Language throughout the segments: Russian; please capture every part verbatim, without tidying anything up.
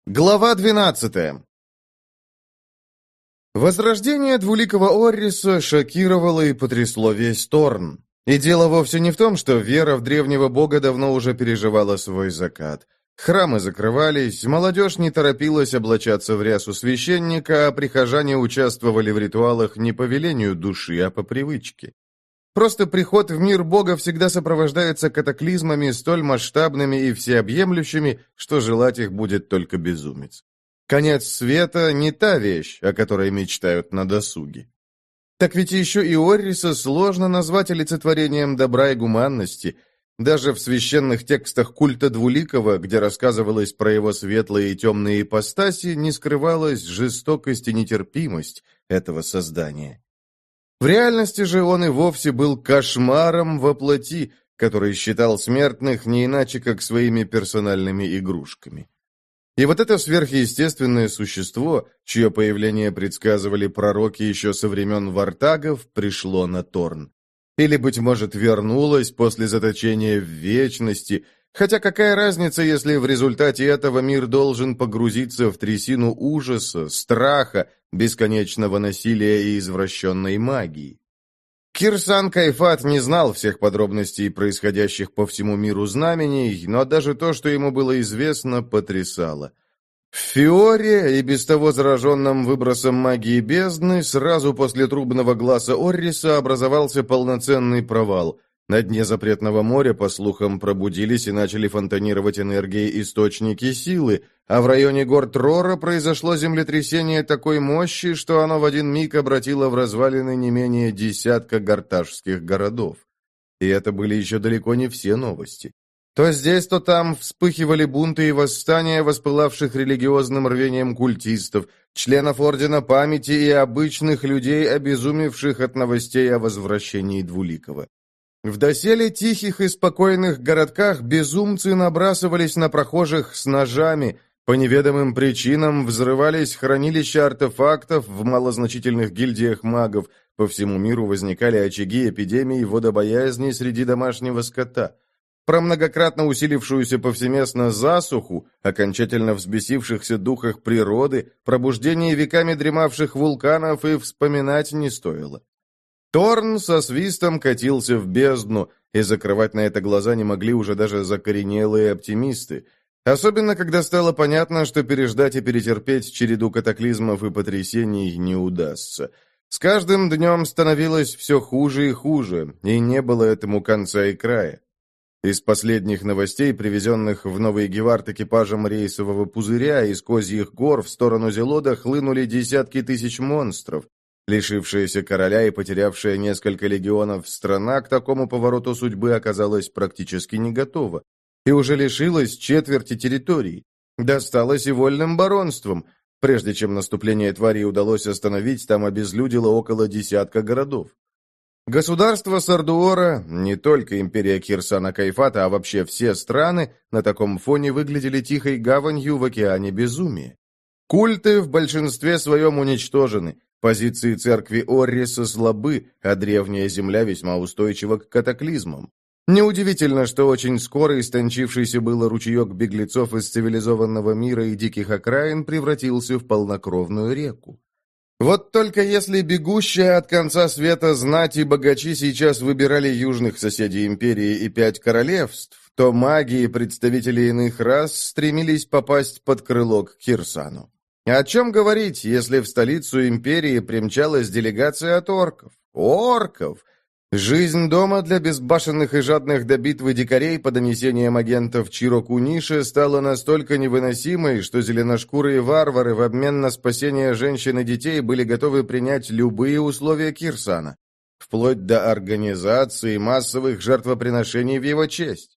Глава двенадцатая. Возрождение двуликого Орриса шокировало и потрясло весь Торн. И дело вовсе не в том, что вера в древнего бога давно уже переживала свой закат. Храмы закрывались, молодежь не торопилась облачаться в рясу священника, а прихожане участвовали в ритуалах не по велению души, а по привычке. Просто приход в мир Бога всегда сопровождается катаклизмами столь масштабными и всеобъемлющими, что желать их будет только безумец. Конец света не та вещь, о которой мечтают на досуге. Так ведь еще и Орриса сложно назвать олицетворением добра и гуманности. Даже в священных текстах культа Двуликого, где рассказывалось про его светлые и темные ипостаси, не скрывалась жестокость и нетерпимость этого создания. В реальности же он и вовсе был кошмаром во плоти, который считал смертных не иначе, как своими персональными игрушками. И вот это сверхъестественное существо, чье появление предсказывали пророки еще со времен Вартагов, пришло на Торн. Или, быть может, вернулось после заточения в вечности, хотя какая разница, если в результате этого мир должен погрузиться в трясину ужаса, страха, бесконечного насилия и извращенной магии. Кирсан Кайфат не знал всех подробностей происходящих по всему миру знамений, но даже то, что ему было известно, потрясало. В Фиоре, и без того зараженном выбросом магии бездны, сразу после трубного глаза Орриса образовался полноценный провал. На дне запретного моря, по слухам, пробудились и начали фонтанировать энергией источники силы, а в районе гор Трора произошло землетрясение такой мощи, что оно в один миг обратило в развалины не менее десятка гарташских городов. И это были еще далеко не все новости. То здесь, то там вспыхивали бунты и восстания, воспылавших религиозным рвением культистов, членов Ордена Памяти и обычных людей, обезумевших от новостей о возвращении Двуликого. В доселе тихих и спокойных городках безумцы набрасывались на прохожих с ножами, по неведомым причинам взрывались хранилища артефактов в малозначительных гильдиях магов, по всему миру возникали очаги эпидемий водобоязни среди домашнего скота. Про многократно усилившуюся повсеместно засуху, окончательно взбесившихся духах природы, пробуждение веками дремавших вулканов и вспоминать не стоило. Торн со свистом катился в бездну, и закрывать на это глаза не могли уже даже закоренелые оптимисты. Особенно, когда стало понятно, что переждать и перетерпеть череду катаклизмов и потрясений не удастся. С каждым днем становилось все хуже и хуже, и не было этому конца и края. Из последних новостей, привезенных в Новый Гевард экипажем рейсового пузыря из Козьих гор в сторону Зелода, хлынули десятки тысяч монстров. Лишившаяся короля и потерявшая несколько легионов страна к такому повороту судьбы оказалась практически не готова. И уже лишилась четверти территорий. Досталось и вольным баронствам. Прежде чем наступление тварей удалось остановить, там обезлюдило около десятка городов. Государство Сардуора, не только империя Кирсана Кайфата, а вообще все страны, на таком фоне выглядели тихой гаванью в океане безумия. Культы в большинстве своем уничтожены. Позиции церкви Орриса слабы, а древняя земля весьма устойчива к катаклизмам. Неудивительно, что очень скоро истончившийся было ручеек беглецов из цивилизованного мира и диких окраин превратился в полнокровную реку. Вот только если бегущая от конца света знать и богачи сейчас выбирали южных соседей империи и пять королевств, то маги и представители иных рас стремились попасть под крыло к Кирсану. О чем говорить, если в столицу империи примчалась делегация от орков? Орков! Жизнь дома для безбашенных и жадных до битвы дикарей по донесениям агентов Чиро-Куниши стала настолько невыносимой, что зеленошкурые варвары в обмен на спасение женщин и детей были готовы принять любые условия Кирсана, вплоть до организации массовых жертвоприношений в его честь.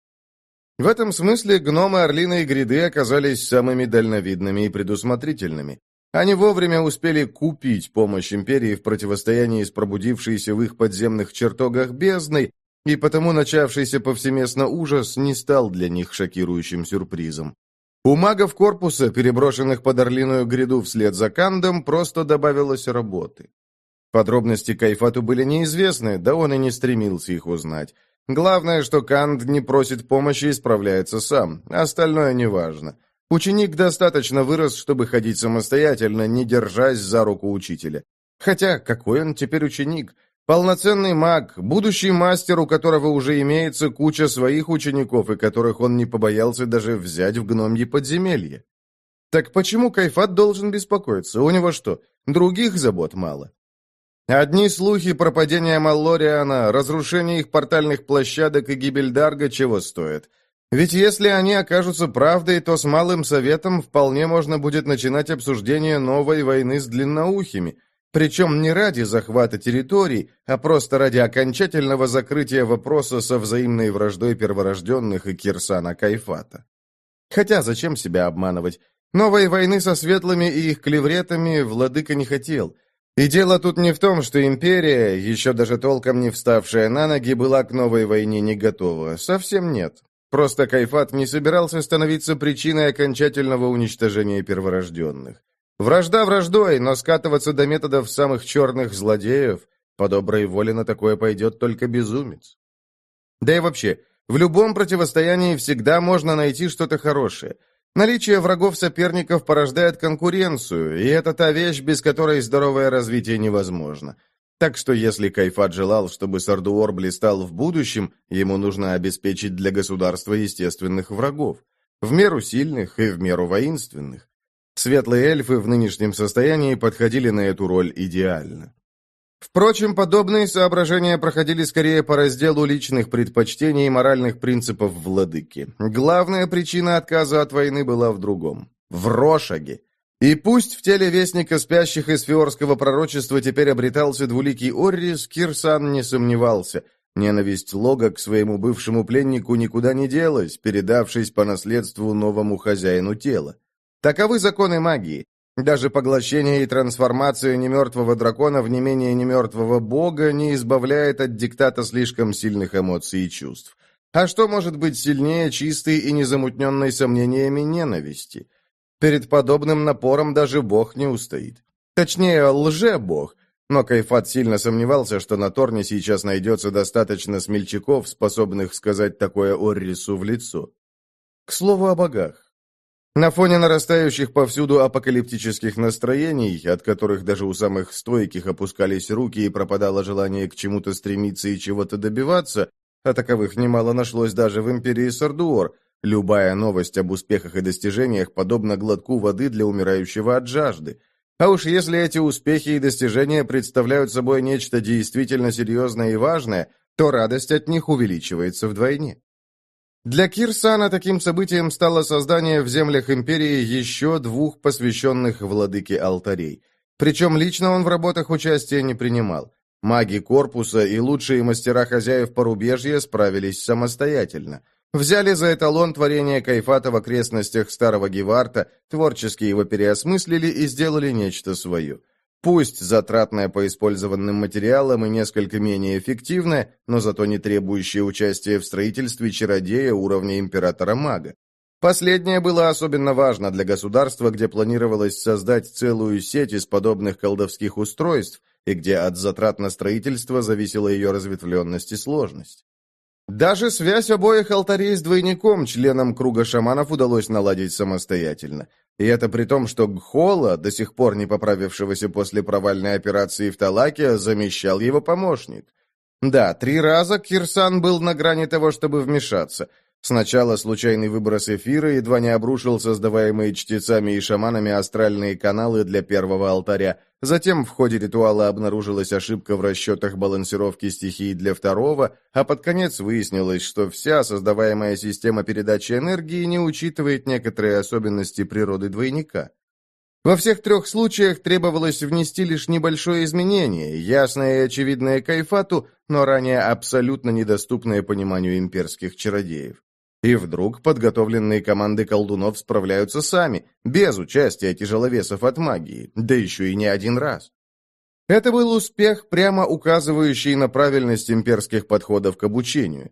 В этом смысле гномы Орлиной гряды оказались самыми дальновидными и предусмотрительными. Они вовремя успели купить помощь империи в противостоянии с пробудившейся в их подземных чертогах бездной, и потому начавшийся повсеместно ужас не стал для них шокирующим сюрпризом. У магов корпуса, переброшенных под Орлиную гряду вслед за Кандом, просто добавилось работы. Подробности Кайфату были неизвестны, да он и не стремился их узнать. Главное, что Канд не просит помощи и справляется сам, остальное неважно. Ученик достаточно вырос, чтобы ходить самостоятельно, не держась за руку учителя. Хотя, какой он теперь ученик? Полноценный маг, будущий мастер, у которого уже имеется куча своих учеников, и которых он не побоялся даже взять в гномье подземелье. Так почему Кайфат должен беспокоиться? У него что, других забот мало? Одни слухи про падение Маллориана, разрушение их портальных площадок и гибель Дарга чего стоят? Ведь если они окажутся правдой, то с Малым Советом вполне можно будет начинать обсуждение новой войны с длинноухими, причем не ради захвата территорий, а просто ради окончательного закрытия вопроса со взаимной враждой перворожденных и Кирсана Кайфата. Хотя зачем себя обманывать? Новой войны со светлыми и их клевретами владыка не хотел. И дело тут не в том, что империя, еще даже толком не вставшая на ноги, была к новой войне не готова. Совсем нет. Просто Кайфат не собирался становиться причиной окончательного уничтожения перворожденных. Вражда враждой, но скатываться до методов самых черных злодеев, по доброй воле на такое пойдет только безумец. Да и вообще, в любом противостоянии всегда можно найти что-то хорошее. Наличие врагов-соперников порождает конкуренцию, и это та вещь, без которой здоровое развитие невозможно. Так что если Кайфат желал, чтобы Сардуор блистал в будущем, ему нужно обеспечить для государства естественных врагов, в меру сильных и в меру воинственных. Светлые эльфы в нынешнем состоянии подходили на эту роль идеально. Впрочем, подобные соображения проходили скорее по разделу личных предпочтений и моральных принципов владыки. Главная причина отказа от войны была в другом. В Рошаге. И пусть в теле Вестника Спящих из Фиорского пророчества теперь обретался двуликий Оррис, Кирсан не сомневался. Ненависть Лога к своему бывшему пленнику никуда не делась, передавшись по наследству новому хозяину тела. Таковы законы магии. Даже поглощение и трансформация немертвого дракона в не менее немертвого бога не избавляет от диктата слишком сильных эмоций и чувств. А что может быть сильнее чистой и незамутненной сомнениями ненависти? Перед подобным напором даже бог не устоит. Точнее, лже-бог. Но Кайфат сильно сомневался, что на Торне сейчас найдется достаточно смельчаков, способных сказать такое Оррису в лицо. К слову о богах. На фоне нарастающих повсюду апокалиптических настроений, от которых даже у самых стойких опускались руки и пропадало желание к чему-то стремиться и чего-то добиваться, а таковых немало нашлось даже в империи Сардуор, любая новость об успехах и достижениях подобна глотку воды для умирающего от жажды. А уж если эти успехи и достижения представляют собой нечто действительно серьезное и важное, то радость от них увеличивается вдвойне. Для Кирсана таким событием стало создание в землях империи еще двух посвященных владыке алтарей. Причем лично он в работах участия не принимал. Маги корпуса и лучшие мастера хозяев порубежья справились самостоятельно. Взяли за эталон творения Кайфата в окрестностях Старого Геварта, творчески его переосмыслили и сделали нечто свое. Пусть затратное по использованным материалам и несколько менее эффективное, но зато не требующее участия в строительстве чародея уровня императора-мага. Последнее было особенно важно для государства, где планировалось создать целую сеть из подобных колдовских устройств, и где от затрат на строительство зависела ее разветвленность и сложность. Даже связь обоих алтарей с двойником, членом круга шаманов, удалось наладить самостоятельно. И это при том, что Гхола, до сих пор не поправившегося после провальной операции в Талаке, замещал его помощник. Да, три раза Кирсан был на грани того, чтобы вмешаться. Сначала случайный выброс эфира едва не обрушил создаваемые чтецами и шаманами астральные каналы для первого алтаря. Затем в ходе ритуала обнаружилась ошибка в расчетах балансировки стихий для второго, а под конец выяснилось, что вся создаваемая система передачи энергии не учитывает некоторые особенности природы двойника. Во всех трех случаях требовалось внести лишь небольшое изменение, ясное и очевидное Кайфату, но ранее абсолютно недоступное пониманию имперских чародеев. И вдруг подготовленные команды колдунов справляются сами, без участия тяжеловесов от магии, да еще и не один раз. Это был успех, прямо указывающий на правильность имперских подходов к обучению.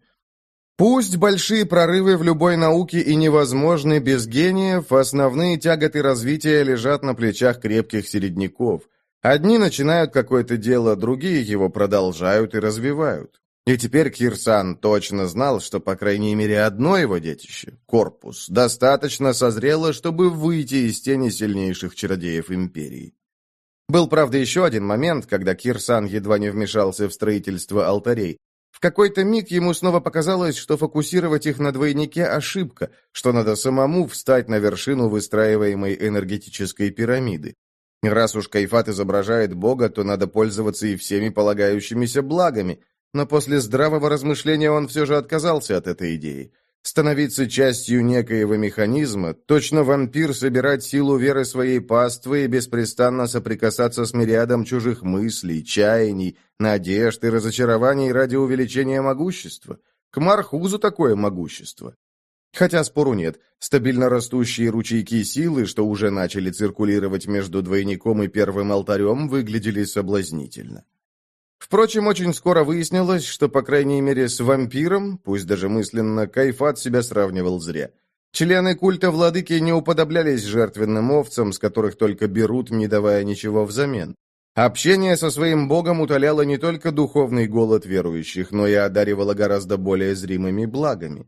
Пусть большие прорывы в любой науке и невозможны без гениев, основные тяготы развития лежат на плечах крепких середняков. Одни начинают какое-то дело, другие его продолжают и развивают. И теперь Кирсан точно знал, что, по крайней мере, одно его детище, корпус, достаточно созрело, чтобы выйти из тени сильнейших чародеев Империи. Был, правда, еще один момент, когда Кирсан едва не вмешался в строительство алтарей. В какой-то миг ему снова показалось, что фокусировать их на двойнике – ошибка, что надо самому встать на вершину выстраиваемой энергетической пирамиды. Раз уж Кайфат изображает Бога, то надо пользоваться и всеми полагающимися благами, но после здравого размышления он все же отказался от этой идеи. Становиться частью некоего механизма, точно вампир собирать силу веры своей паствы и беспрестанно соприкасаться с мириадом чужих мыслей, чаяний, надежд и разочарований ради увеличения могущества. К Мархузу такое могущество. Хотя спору нет, стабильно растущие ручейки силы, что уже начали циркулировать между двойником и первым алтарем, выглядели соблазнительно. Впрочем, очень скоро выяснилось, что, по крайней мере, с вампиром, пусть даже мысленно, Кайфат себя сравнивал зря. Члены культа владыки не уподоблялись жертвенным овцам, с которых только берут, не давая ничего взамен. Общение со своим богом утоляло не только духовный голод верующих, но и одаривало гораздо более зримыми благами.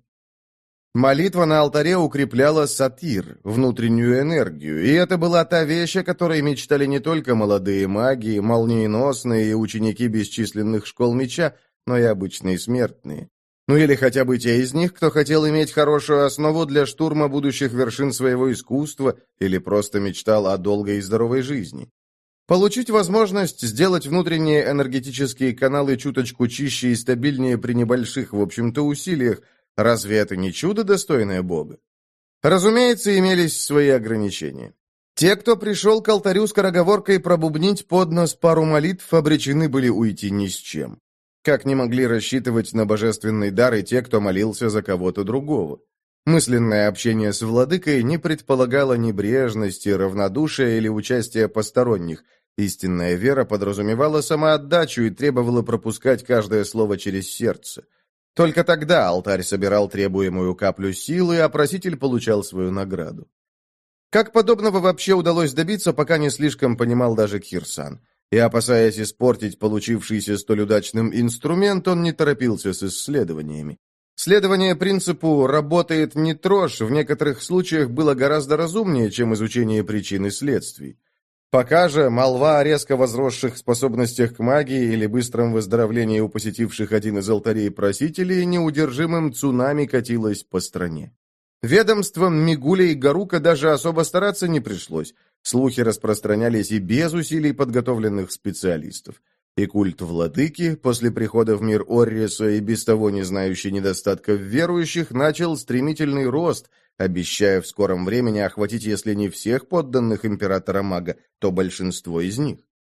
Молитва на алтаре укрепляла сатир, внутреннюю энергию, и это была та вещь, о которой мечтали не только молодые маги, молниеносные и ученики бесчисленных школ меча, но и обычные смертные. Ну или хотя бы те из них, кто хотел иметь хорошую основу для штурма будущих вершин своего искусства или просто мечтал о долгой и здоровой жизни. Получить возможность сделать внутренние энергетические каналы чуточку чище и стабильнее при небольших, в общем-то, усилиях. Разве это не чудо, достойное Бога? Разумеется, имелись свои ограничения. Те, кто пришел к алтарю скороговоркой пробубнить под нос пару молитв, обречены были уйти ни с чем. Как не могли рассчитывать на божественный дар и те, кто молился за кого-то другого. Мысленное общение с владыкой не предполагало небрежности, равнодушия или участия посторонних. Истинная вера подразумевала самоотдачу и требовала пропускать каждое слово через сердце. Только тогда алтарь собирал требуемую каплю силы, а проситель получал свою награду. Как подобного вообще удалось добиться, пока не слишком понимал даже Кирсан. И, опасаясь испортить получившийся столь удачным инструмент, он не торопился с исследованиями. Следование принципу «работает, не трожь» в некоторых случаях было гораздо разумнее, чем изучение причин и следствий. Пока же молва о резко возросших способностях к магии или быстром выздоровлении у посетивших один из алтарей просителей неудержимым цунами катилась по стране. Ведомствам Мигуля и Гарука даже особо стараться не пришлось. Слухи распространялись и без усилий подготовленных специалистов. И культ владыки, после прихода в мир Орриса и без того не знающий недостатков верующих, начал стремительный рост, обещая в скором времени охватить, если не всех подданных императора-мага, то большинство из них.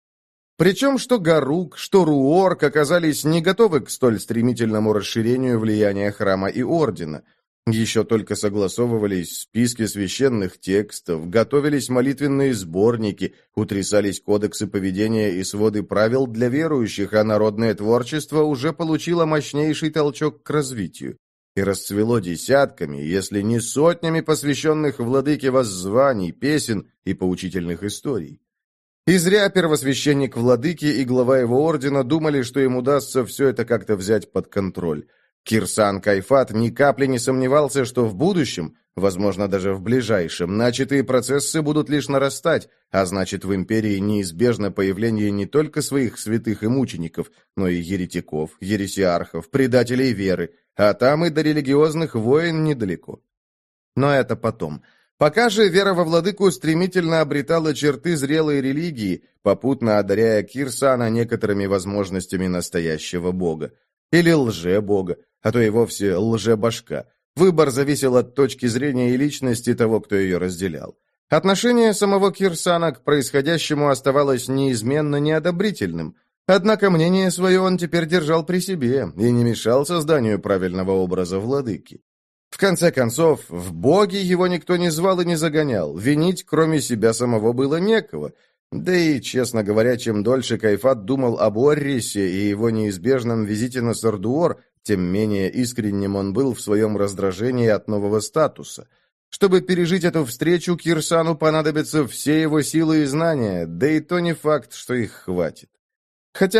Причем что Гарук, что Руорк оказались не готовы к столь стремительному расширению влияния храма и ордена. Еще только согласовывались списки священных текстов, готовились молитвенные сборники, утрясались кодексы поведения и своды правил для верующих, а народное творчество уже получило мощнейший толчок к развитию. И расцвело десятками, если не сотнями посвященных владыке воззваний, песен и поучительных историй. И зря первосвященник владыки и глава его ордена думали, что им удастся все это как-то взять под контроль. Кирсан Кайфат ни капли не сомневался, что в будущем, возможно, даже в ближайшем, начатые процессы будут лишь нарастать, а значит, в империи неизбежно появление не только своих святых и мучеников, но и еретиков, ересиархов, предателей веры, а там и до религиозных войн недалеко. Но это потом. Пока же вера во владыку стремительно обретала черты зрелой религии, попутно одаряя Кирсана некоторыми возможностями настоящего бога. Или лже-бога, а то и вовсе лже-башка. Выбор зависел от точки зрения и личности того, кто ее разделял. Отношение самого Кирсана к происходящему оставалось неизменно неодобрительным, однако мнение свое он теперь держал при себе и не мешал созданию правильного образа владыки. В конце концов, в боги его никто не звал и не загонял, винить кроме себя самого было некого. Да и, честно говоря, чем дольше Кайфат думал об Оррисе и его неизбежном визите на Сардуор, тем менее искренним он был в своем раздражении от нового статуса. Чтобы пережить эту встречу, Кирсану понадобятся все его силы и знания, да и то не факт, что их хватит. Хотя,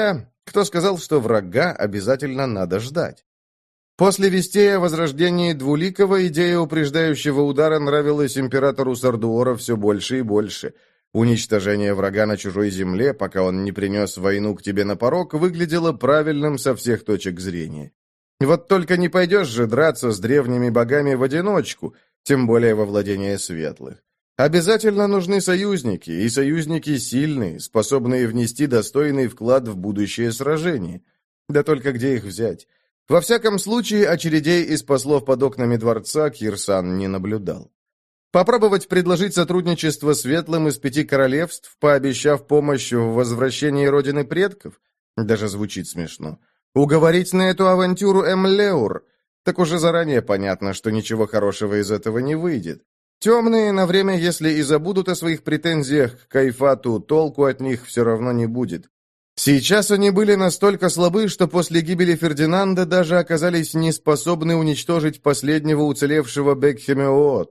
Кто сказал, что врага обязательно надо ждать? После вестей о возрождении Двуликого идея упреждающего удара нравилась императору Сардуора все больше и больше. Уничтожение врага на чужой земле, пока он не принес войну к тебе на порог, выглядело правильным со всех точек зрения. Вот только не пойдешь же драться с древними богами в одиночку, тем более во владение светлых. Обязательно нужны союзники, и союзники сильные, способные внести достойный вклад в будущее сражение. Да только где их взять? Во всяком случае, очередей из послов под окнами дворца Кирсан не наблюдал. Попробовать предложить сотрудничество светлым из пяти королевств, пообещав помощь в возвращении родины предков? Даже звучит смешно. Уговорить на эту авантюру Эмлеур? Так уже заранее понятно, что ничего хорошего из этого не выйдет. Темные на время, если и забудут о своих претензиях к Кайфату, толку от них все равно не будет. Сейчас они были настолько слабы, что после гибели Фердинанда даже оказались неспособны уничтожить последнего уцелевшего Бекхемеот.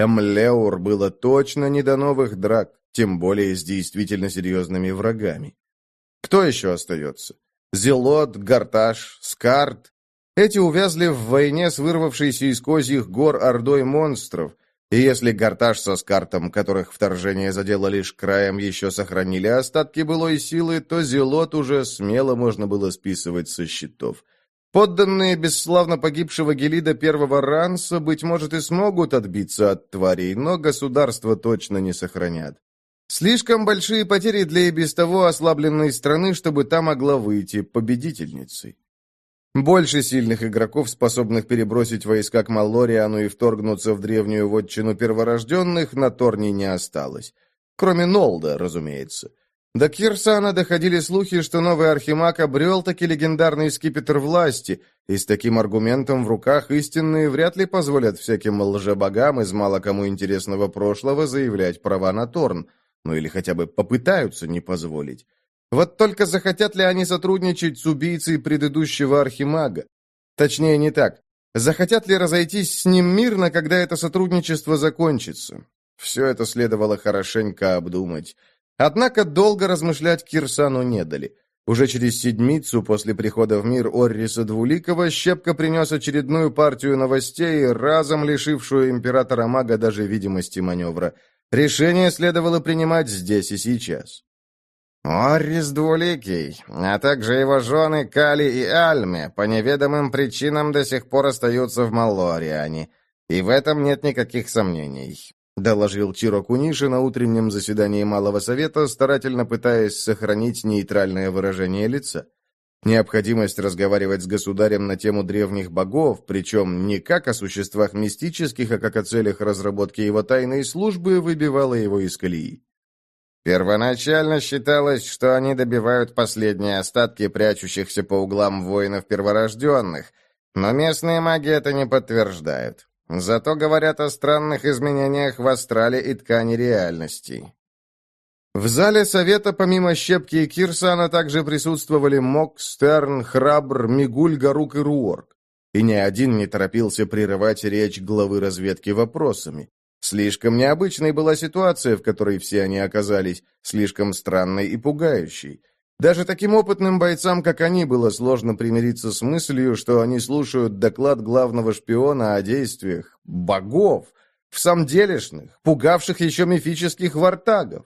Эмлеур было точно не до новых драк, тем более с действительно серьезными врагами. Кто еще остается? Зелот, Гарташ, Скарт. Эти увязли в войне с вырвавшейся из козьих гор ордой монстров, и если Гарташ со Скартом, которых вторжение задело лишь краем, еще сохранили остатки былой силы, то Зелот уже смело можно было списывать со счетов. Подданные бесславно погибшего Гелида первого Ранса, быть может, и смогут отбиться от тварей, но государство точно не сохранят. Слишком большие потери для и без того ослабленной страны, чтобы та могла выйти победительницей. Больше сильных игроков, способных перебросить войска к Маллориану и вторгнуться в древнюю вотчину перворожденных, на Торне не осталось. Кроме Нолда, разумеется. До Кирсана доходили слухи, что новый архимаг обрел таки легендарный скипетр власти, и с таким аргументом в руках истинные вряд ли позволят всяким лжебогам из мало кому интересного прошлого заявлять права на Торн, ну или хотя бы попытаются не позволить. Вот только захотят ли они сотрудничать с убийцей предыдущего архимага? Точнее, не так. Захотят ли разойтись с ним мирно, когда это сотрудничество закончится? Все это следовало хорошенько обдумать. Однако долго размышлять Кирсану не дали. Уже через седмицу после прихода в мир Орриса Двуликого Щепка принес очередную партию новостей, разом лишившую императора-мага даже видимости маневра. Решение следовало принимать здесь и сейчас. Оррис Двуликий, а также его жены Кали и Альме по неведомым причинам до сих пор остаются в Маллориане, и в этом нет никаких сомнений», — доложил Чиро Куниши на утреннем заседании Малого Совета, старательно пытаясь сохранить нейтральное выражение лица. Необходимость разговаривать с государем на тему древних богов, причем не как о существах мистических, а как о целях разработки его тайной службы, выбивала его из колеи. Первоначально считалось, что они добивают последние остатки прячущихся по углам воинов перворожденных, но местные маги это не подтверждают. Зато говорят о странных изменениях в астрале и ткани реальности. В зале совета помимо Щепки и Кирсана также присутствовали Мок, Стерн, Храбр, Мигуль, Гарук и Руорк. И ни один не торопился прерывать речь главы разведки вопросами. Слишком необычной была ситуация, в которой все они оказались, слишком странной и пугающей. Даже таким опытным бойцам, как они, было сложно примириться с мыслью, что они слушают доклад главного шпиона о действиях богов, в самом делешных, пугавших еще мифических вартагов.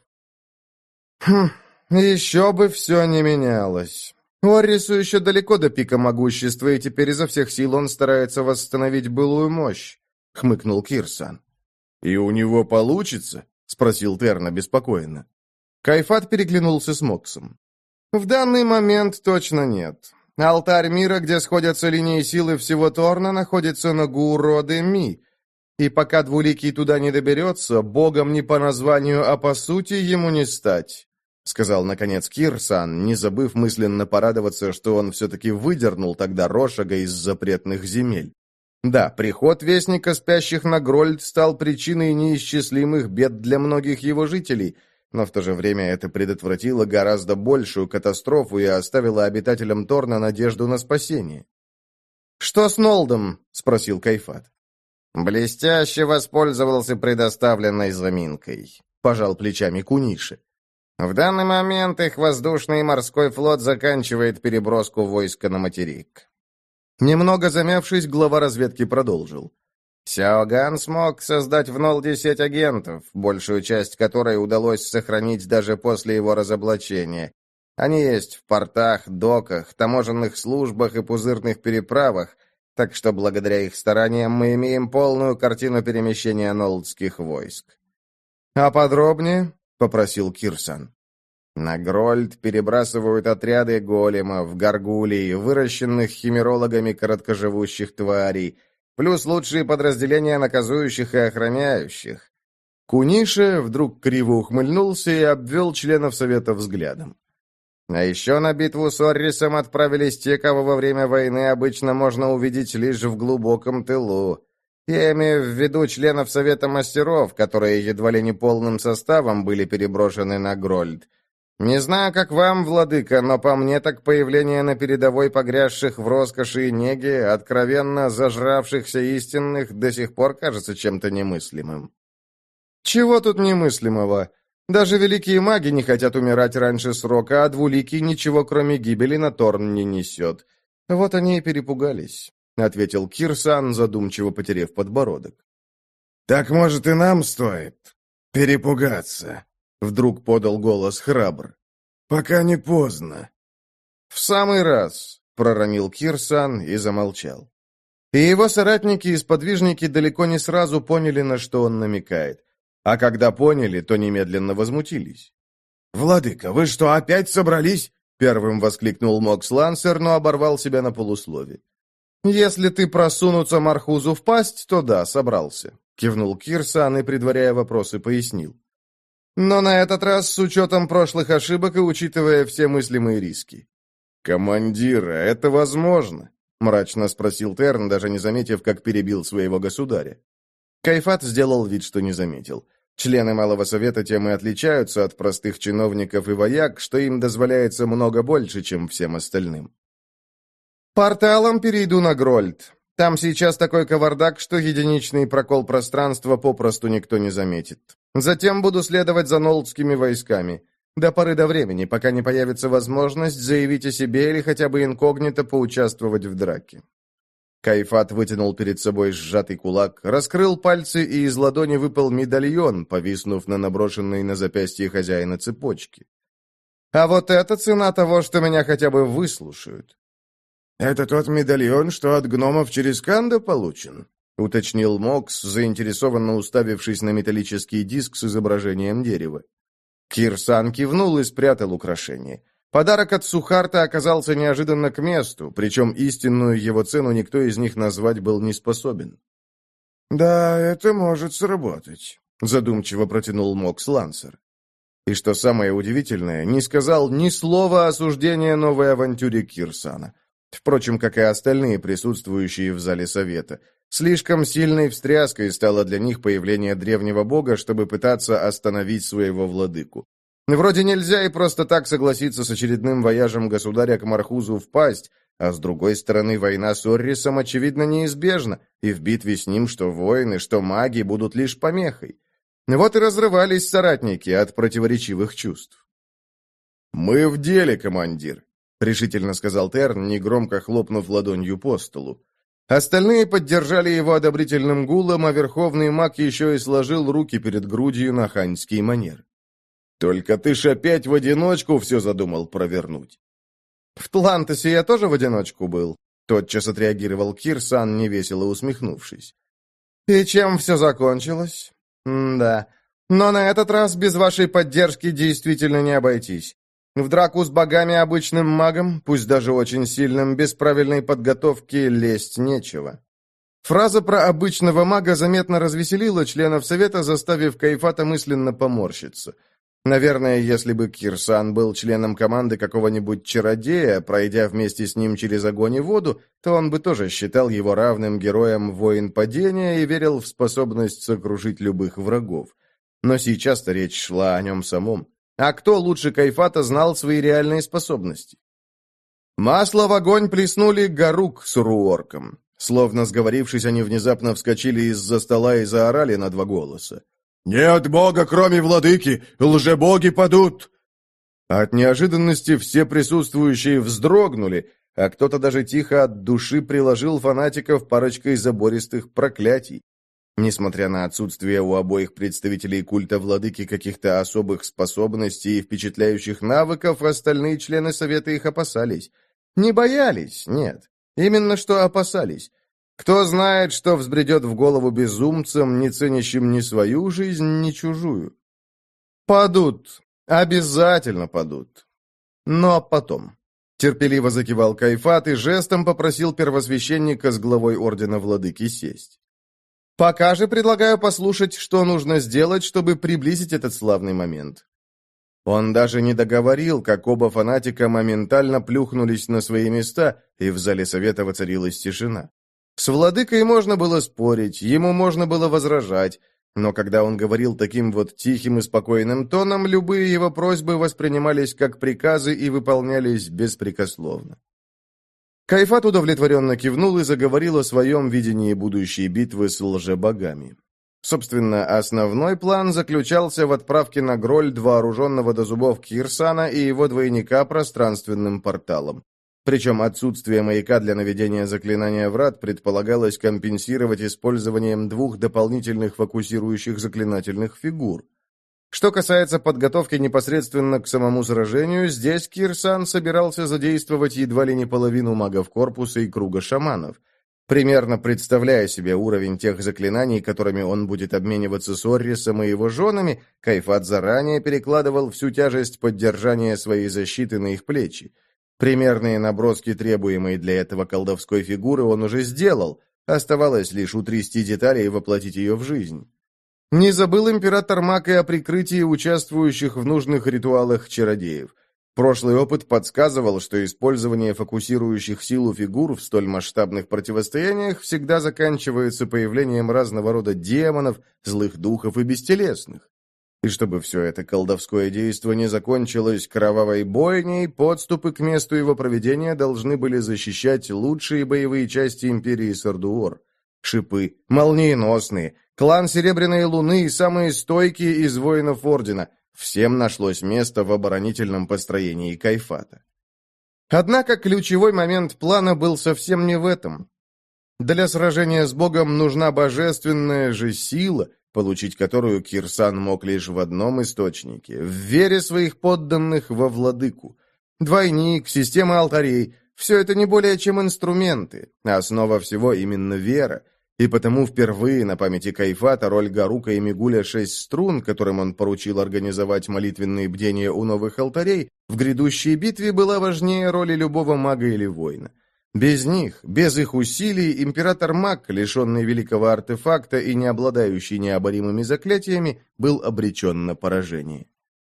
Хм, еще бы все не менялось. Оррису еще далеко до пика могущества, и теперь изо всех сил он старается восстановить былую мощь, — хмыкнул Кирсан. «И у него получится?» — спросил Терн обеспокоенно. Кайфат переглянулся с Моксом. «В данный момент точно нет. Алтарь мира, где сходятся линии силы всего Торна, находится на Гуроде-Ми, и пока Двуликий туда не доберется, богом не по названию, а по сути ему не стать», — сказал, наконец, Кирсан, не забыв мысленно порадоваться, что он все-таки выдернул тогда Рошага из запретных земель. Да, приход Вестника Спящих на Грольд стал причиной неисчислимых бед для многих его жителей, но в то же время это предотвратило гораздо большую катастрофу и оставило обитателям Торна надежду на спасение. «Что с Нолдом?» — спросил Кайфат. «Блестяще воспользовался предоставленной заминкой», — пожал плечами Куниши. В данный момент их воздушный и морской флот заканчивает переброску войска на материк. Немного замявшись, глава разведки продолжил. Сяоган смог создать в Нолде сеть агентов, большую часть которой удалось сохранить даже после его разоблачения. Они есть в портах, доках, таможенных службах и пузырных переправах, так что благодаря их стараниям мы имеем полную картину перемещения нолдских войск. «А подробнее?» — попросил Кирсан. На Грольд перебрасывают отряды големов, горгулей, выращенных химерологами короткоживущих тварей, плюс лучшие подразделения наказующих и охраняющих. Куниша вдруг криво ухмыльнулся и обвел членов совета взглядом. А еще на битву с Оррисом отправились те, кого во время войны обычно можно увидеть лишь в глубоком тылу. Я имею в виду членов Совета Мастеров, которые едва ли не полным составом были переброшены на Грольд. Не знаю, как вам, владыка, но по мне так появление на передовой погрязших в роскоши и неге, откровенно зажравшихся истинных, до сих пор кажется чем-то немыслимым. Чего тут немыслимого? Даже великие маги не хотят умирать раньше срока, а двуликий ничего, кроме гибели, на Торн не несет. Вот они и перепугались, — ответил Кирсан, задумчиво потеряв подбородок. «Так, может, и нам стоит перепугаться?» — вдруг подал голос храбр. «Пока не поздно». «В самый раз», — проронил Кирсан и замолчал. И его соратники и сподвижники далеко не сразу поняли, на что он намекает. А когда поняли, то немедленно возмутились. «Владыка, вы что, опять собрались?» — первым воскликнул Мокс Лансер, но оборвал себя на полуслове. «Если ты просунуться Мархузу в пасть, то да, собрался», — кивнул Кирсан и, предваряя вопросы, пояснил. «Но на этот раз с учетом прошлых ошибок и учитывая все мыслимые риски». «Командира, это возможно?» — мрачно спросил Терн, даже не заметив, как перебил своего государя. Кайфат сделал вид, что не заметил. Члены Малого Совета тем и отличаются от простых чиновников и вояк, что им дозволяется много больше, чем всем остальным. «Порталом перейду на Грольд. Там сейчас такой кавардак, что единичный прокол пространства попросту никто не заметит. Затем буду следовать за нолдскими войсками. До поры до времени, пока не появится возможность заявить о себе или хотя бы инкогнито поучаствовать в драке». Кайфат вытянул перед собой сжатый кулак, раскрыл пальцы, и из ладони выпал медальон, повиснув на наброшенной на запястье хозяина цепочке. «А вот это цена того, что меня хотя бы выслушают». «Это тот медальон, что от гномов через Канда получен?» — уточнил Мокс, заинтересованно уставившись на металлический диск с изображением дерева. Кирсан кивнул и спрятал украшение. Подарок от Сухарта оказался неожиданно к месту, причем истинную его цену никто из них назвать был не способен. «Да, это может сработать», — задумчиво протянул Мокс Лансер. И что самое удивительное, не сказал ни слова осуждения новой авантюре Кирсана. Впрочем, как и остальные присутствующие в зале совета. Слишком сильной встряской стало для них появление древнего бога, чтобы пытаться остановить своего владыку. Вроде нельзя и просто так согласиться с очередным вояжем государя к Мархузу в пасть, а с другой стороны война с Оррисом очевидно неизбежна, и в битве с ним что воины, что маги будут лишь помехой. Вот и разрывались соратники от противоречивых чувств. «Мы в деле, командир», — решительно сказал Терн, негромко хлопнув ладонью по столу. Остальные поддержали его одобрительным гулом, а верховный маг еще и сложил руки перед грудью на ханьский манер. «Только ты ж опять в одиночку все задумал провернуть». «В Тлантосе я тоже в одиночку был», — тотчас отреагировал Кирсан, невесело усмехнувшись. «И чем все закончилось? М-да. Но на этот раз без вашей поддержки действительно не обойтись. В драку с богами обычным магом, пусть даже очень сильным, без правильной подготовки лезть нечего». Фраза про обычного мага заметно развеселила членов совета, заставив Кайфата мысленно поморщиться. Наверное, если бы Кирсан был членом команды какого-нибудь чародея, пройдя вместе с ним через огонь и воду, то он бы тоже считал его равным героем воин падения и верил в способность сокрушить любых врагов. Но сейчас-то речь шла о нем самом. А кто лучше Кайфата знал свои реальные способности? Масло в огонь плеснули Гарук с Руорком. Словно сговорившись, они внезапно вскочили из-за стола и заорали на два голоса. «Нет бога, кроме владыки! Лжебоги падут!» От неожиданности все присутствующие вздрогнули, а кто-то даже тихо от души приложил фанатиков парочкой забористых проклятий. Несмотря на отсутствие у обоих представителей культа владыки каких-то особых способностей и впечатляющих навыков, остальные члены Совета их опасались. Не боялись, нет. Именно что опасались. Кто знает, что взбредет в голову безумцам, не ценящим ни свою жизнь, ни чужую. Падут. Обязательно падут. Но потом. Терпеливо закивал Кайфат и жестом попросил первосвященника с главой Ордена Владыки сесть. Пока же предлагаю послушать, что нужно сделать, чтобы приблизить этот славный момент. Он даже не договорил, как оба фанатика моментально плюхнулись на свои места, и в зале совета воцарилась тишина. С владыкой можно было спорить, ему можно было возражать, но когда он говорил таким вот тихим и спокойным тоном, любые его просьбы воспринимались как приказы и выполнялись беспрекословно. Кайфат удовлетворенно кивнул и заговорил о своем видении будущей битвы с лжебогами. Собственно, основной план заключался в отправке на Грольд вооруженного до зубов Кирсана и его двойника пространственным порталом. Причем отсутствие маяка для наведения заклинания врат предполагалось компенсировать использованием двух дополнительных фокусирующих заклинательных фигур. Что касается подготовки непосредственно к самому сражению, здесь Кирсан собирался задействовать едва ли не половину магов корпуса и круга шаманов. Примерно представляя себе уровень тех заклинаний, которыми он будет обмениваться с Оррисом и его женами, Кайфат заранее перекладывал всю тяжесть поддержания своей защиты на их плечи. Примерные наброски, требуемые для этого колдовской фигуры, он уже сделал, оставалось лишь утрясти детали и воплотить ее в жизнь. Не забыл император Мак и о прикрытии участвующих в нужных ритуалах чародеев. Прошлый опыт подсказывал, что использование фокусирующих силу фигур в столь масштабных противостояниях всегда заканчивается появлением разного рода демонов, злых духов и бестелесных. И чтобы все это колдовское действо не закончилось кровавой бойней, подступы к месту его проведения должны были защищать лучшие боевые части империи Сардуор. Шипы, молниеносные, клан Серебряной Луны и самые стойкие из воинов Ордена. Всем нашлось место в оборонительном построении Кайфата. Однако ключевой момент плана был совсем не в этом. Для сражения с Богом нужна божественная же сила, получить которую Кирсан мог лишь в одном источнике – в вере своих подданных во владыку. Двойник, система алтарей – все это не более чем инструменты, а основа всего именно вера. И потому впервые на памяти Кайфата роль Гарука и Мигуля шесть струн, которым он поручил организовать молитвенные бдения у новых алтарей, в грядущей битве была важнее роли любого мага или воина. Без них, без их усилий, император Маг, лишенный великого артефакта и не обладающий необоримыми заклятиями, был обречен на поражение.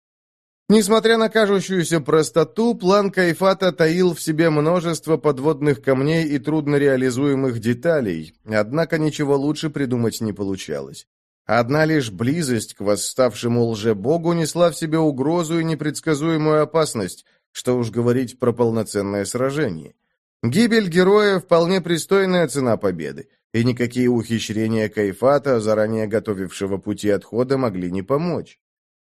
Несмотря на кажущуюся простоту, план Кайфата таил в себе множество подводных камней и труднореализуемых деталей, однако ничего лучше придумать не получалось. Одна лишь близость к восставшему лжебогу несла в себе угрозу и непредсказуемую опасность, что уж говорить про полноценное сражение. Гибель героя – вполне пристойная цена победы, и никакие ухищрения Кайфата, заранее готовившего пути отхода, могли не помочь.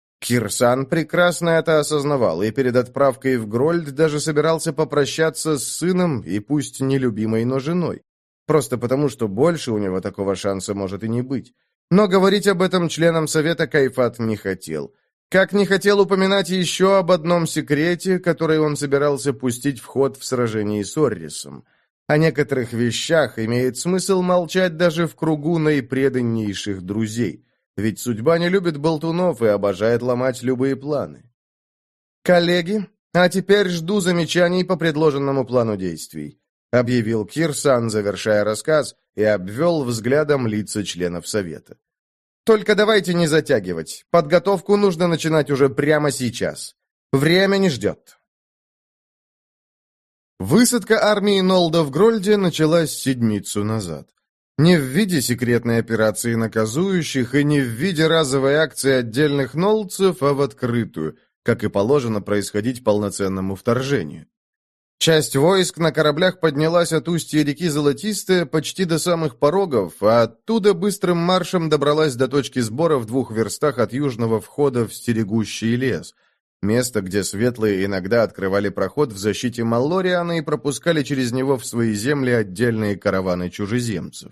Кирсан прекрасно это осознавал, и перед отправкой в Грольд даже собирался попрощаться с сыном, и пусть не любимой, но женой. Просто потому, что больше у него такого шанса может и не быть. Но говорить об этом членам Совета Кайфат не хотел. Как не хотел упоминать еще об одном секрете, который он собирался пустить в ход в сражении с Оррисом. О некоторых вещах имеет смысл молчать даже в кругу наипреданнейших друзей. Ведь судьба не любит болтунов и обожает ломать любые планы. «Коллеги, а теперь жду замечаний по предложенному плану действий», объявил Кирсан, завершая рассказ, и обвел взглядом лица членов Совета. «Только давайте не затягивать. Подготовку нужно начинать уже прямо сейчас. Время не ждет». Высадка армии Нолда в Грольде началась седмицу назад. Не в виде секретной операции наказующих и не в виде разовой акции отдельных нолдцев, а в открытую, как и положено происходить полноценному вторжению. Часть войск на кораблях поднялась от устья реки Золотистая почти до самых порогов, а оттуда быстрым маршем добралась до точки сбора в двух верстах от южного входа в стерегущий лес. Место, где светлые иногда открывали проход в защите Маллориана и пропускали через него в свои земли отдельные караваны чужеземцев.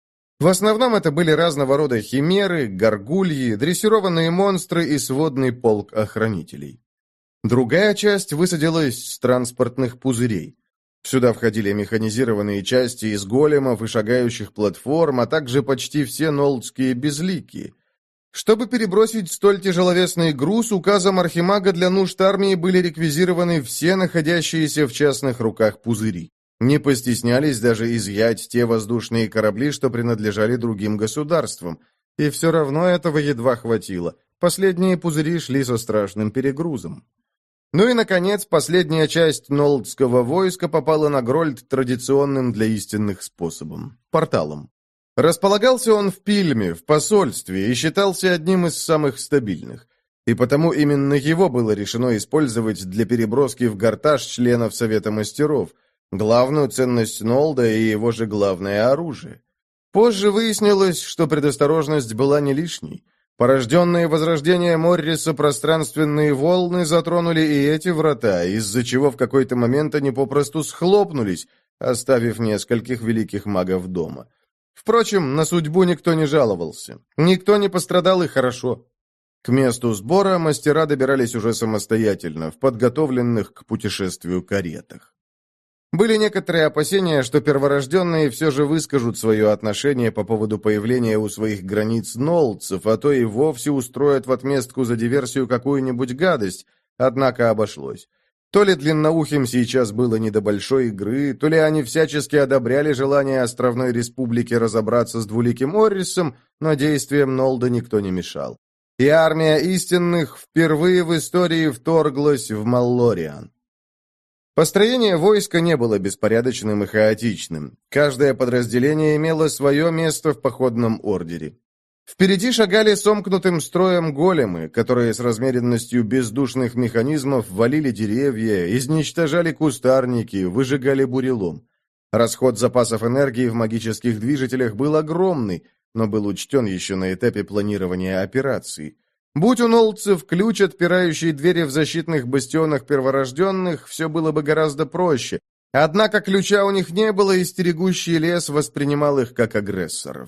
В основном это были разного рода химеры, горгульи, дрессированные монстры и сводный полк охранителей. Другая часть высадилась с транспортных пузырей. Сюда входили механизированные части из големов и шагающих платформ, а также почти все нолдские безликие. Чтобы перебросить столь тяжеловесный груз, указом Архимага для нужд армии были реквизированы все находящиеся в частных руках пузыри. Не постеснялись даже изъять те воздушные корабли, что принадлежали другим государствам. И все равно этого едва хватило. Последние пузыри шли со страшным перегрузом. Ну и, наконец, последняя часть нолдского войска попала на Грольд традиционным для истинных способом – порталом. Располагался он в Пильме, в посольстве, и считался одним из самых стабильных. И потому именно его было решено использовать для переброски в Гортаж членов Совета мастеров, главную ценность Нолда и его же главное оружие. Позже выяснилось, что предосторожность была не лишней. Порожденные возрождением Морриса пространственные волны затронули и эти врата, из-за чего в какой-то момент они попросту схлопнулись, оставив нескольких великих магов дома. Впрочем, на судьбу никто не жаловался. Никто не пострадал, и хорошо. К месту сбора мастера добирались уже самостоятельно, в подготовленных к путешествию каретах. Были некоторые опасения, что перворожденные все же выскажут свое отношение по поводу появления у своих границ нолдцев, а то и вовсе устроят в отместку за диверсию какую-нибудь гадость, однако обошлось. То ли длинноухим сейчас было не до большой игры, то ли они всячески одобряли желание Островной Республики разобраться с двуликим Оррисом, но действиям Нолда никто не мешал. И армия истинных впервые в истории вторглась в Маллориан. Построение войска не было беспорядочным и хаотичным. Каждое подразделение имело свое место в походном ордере. Впереди шагали сомкнутым строем големы, которые с размеренностью бездушных механизмов валили деревья, изничтожали кустарники, выжигали бурелом. Расход запасов энергии в магических движителях был огромный, но был учтен еще на этапе планирования операции. Будь у нолдцев ключ, отпирающий двери в защитных бастионах перворожденных, все было бы гораздо проще. Однако ключа у них не было, и стерегущий лес воспринимал их как агрессоров.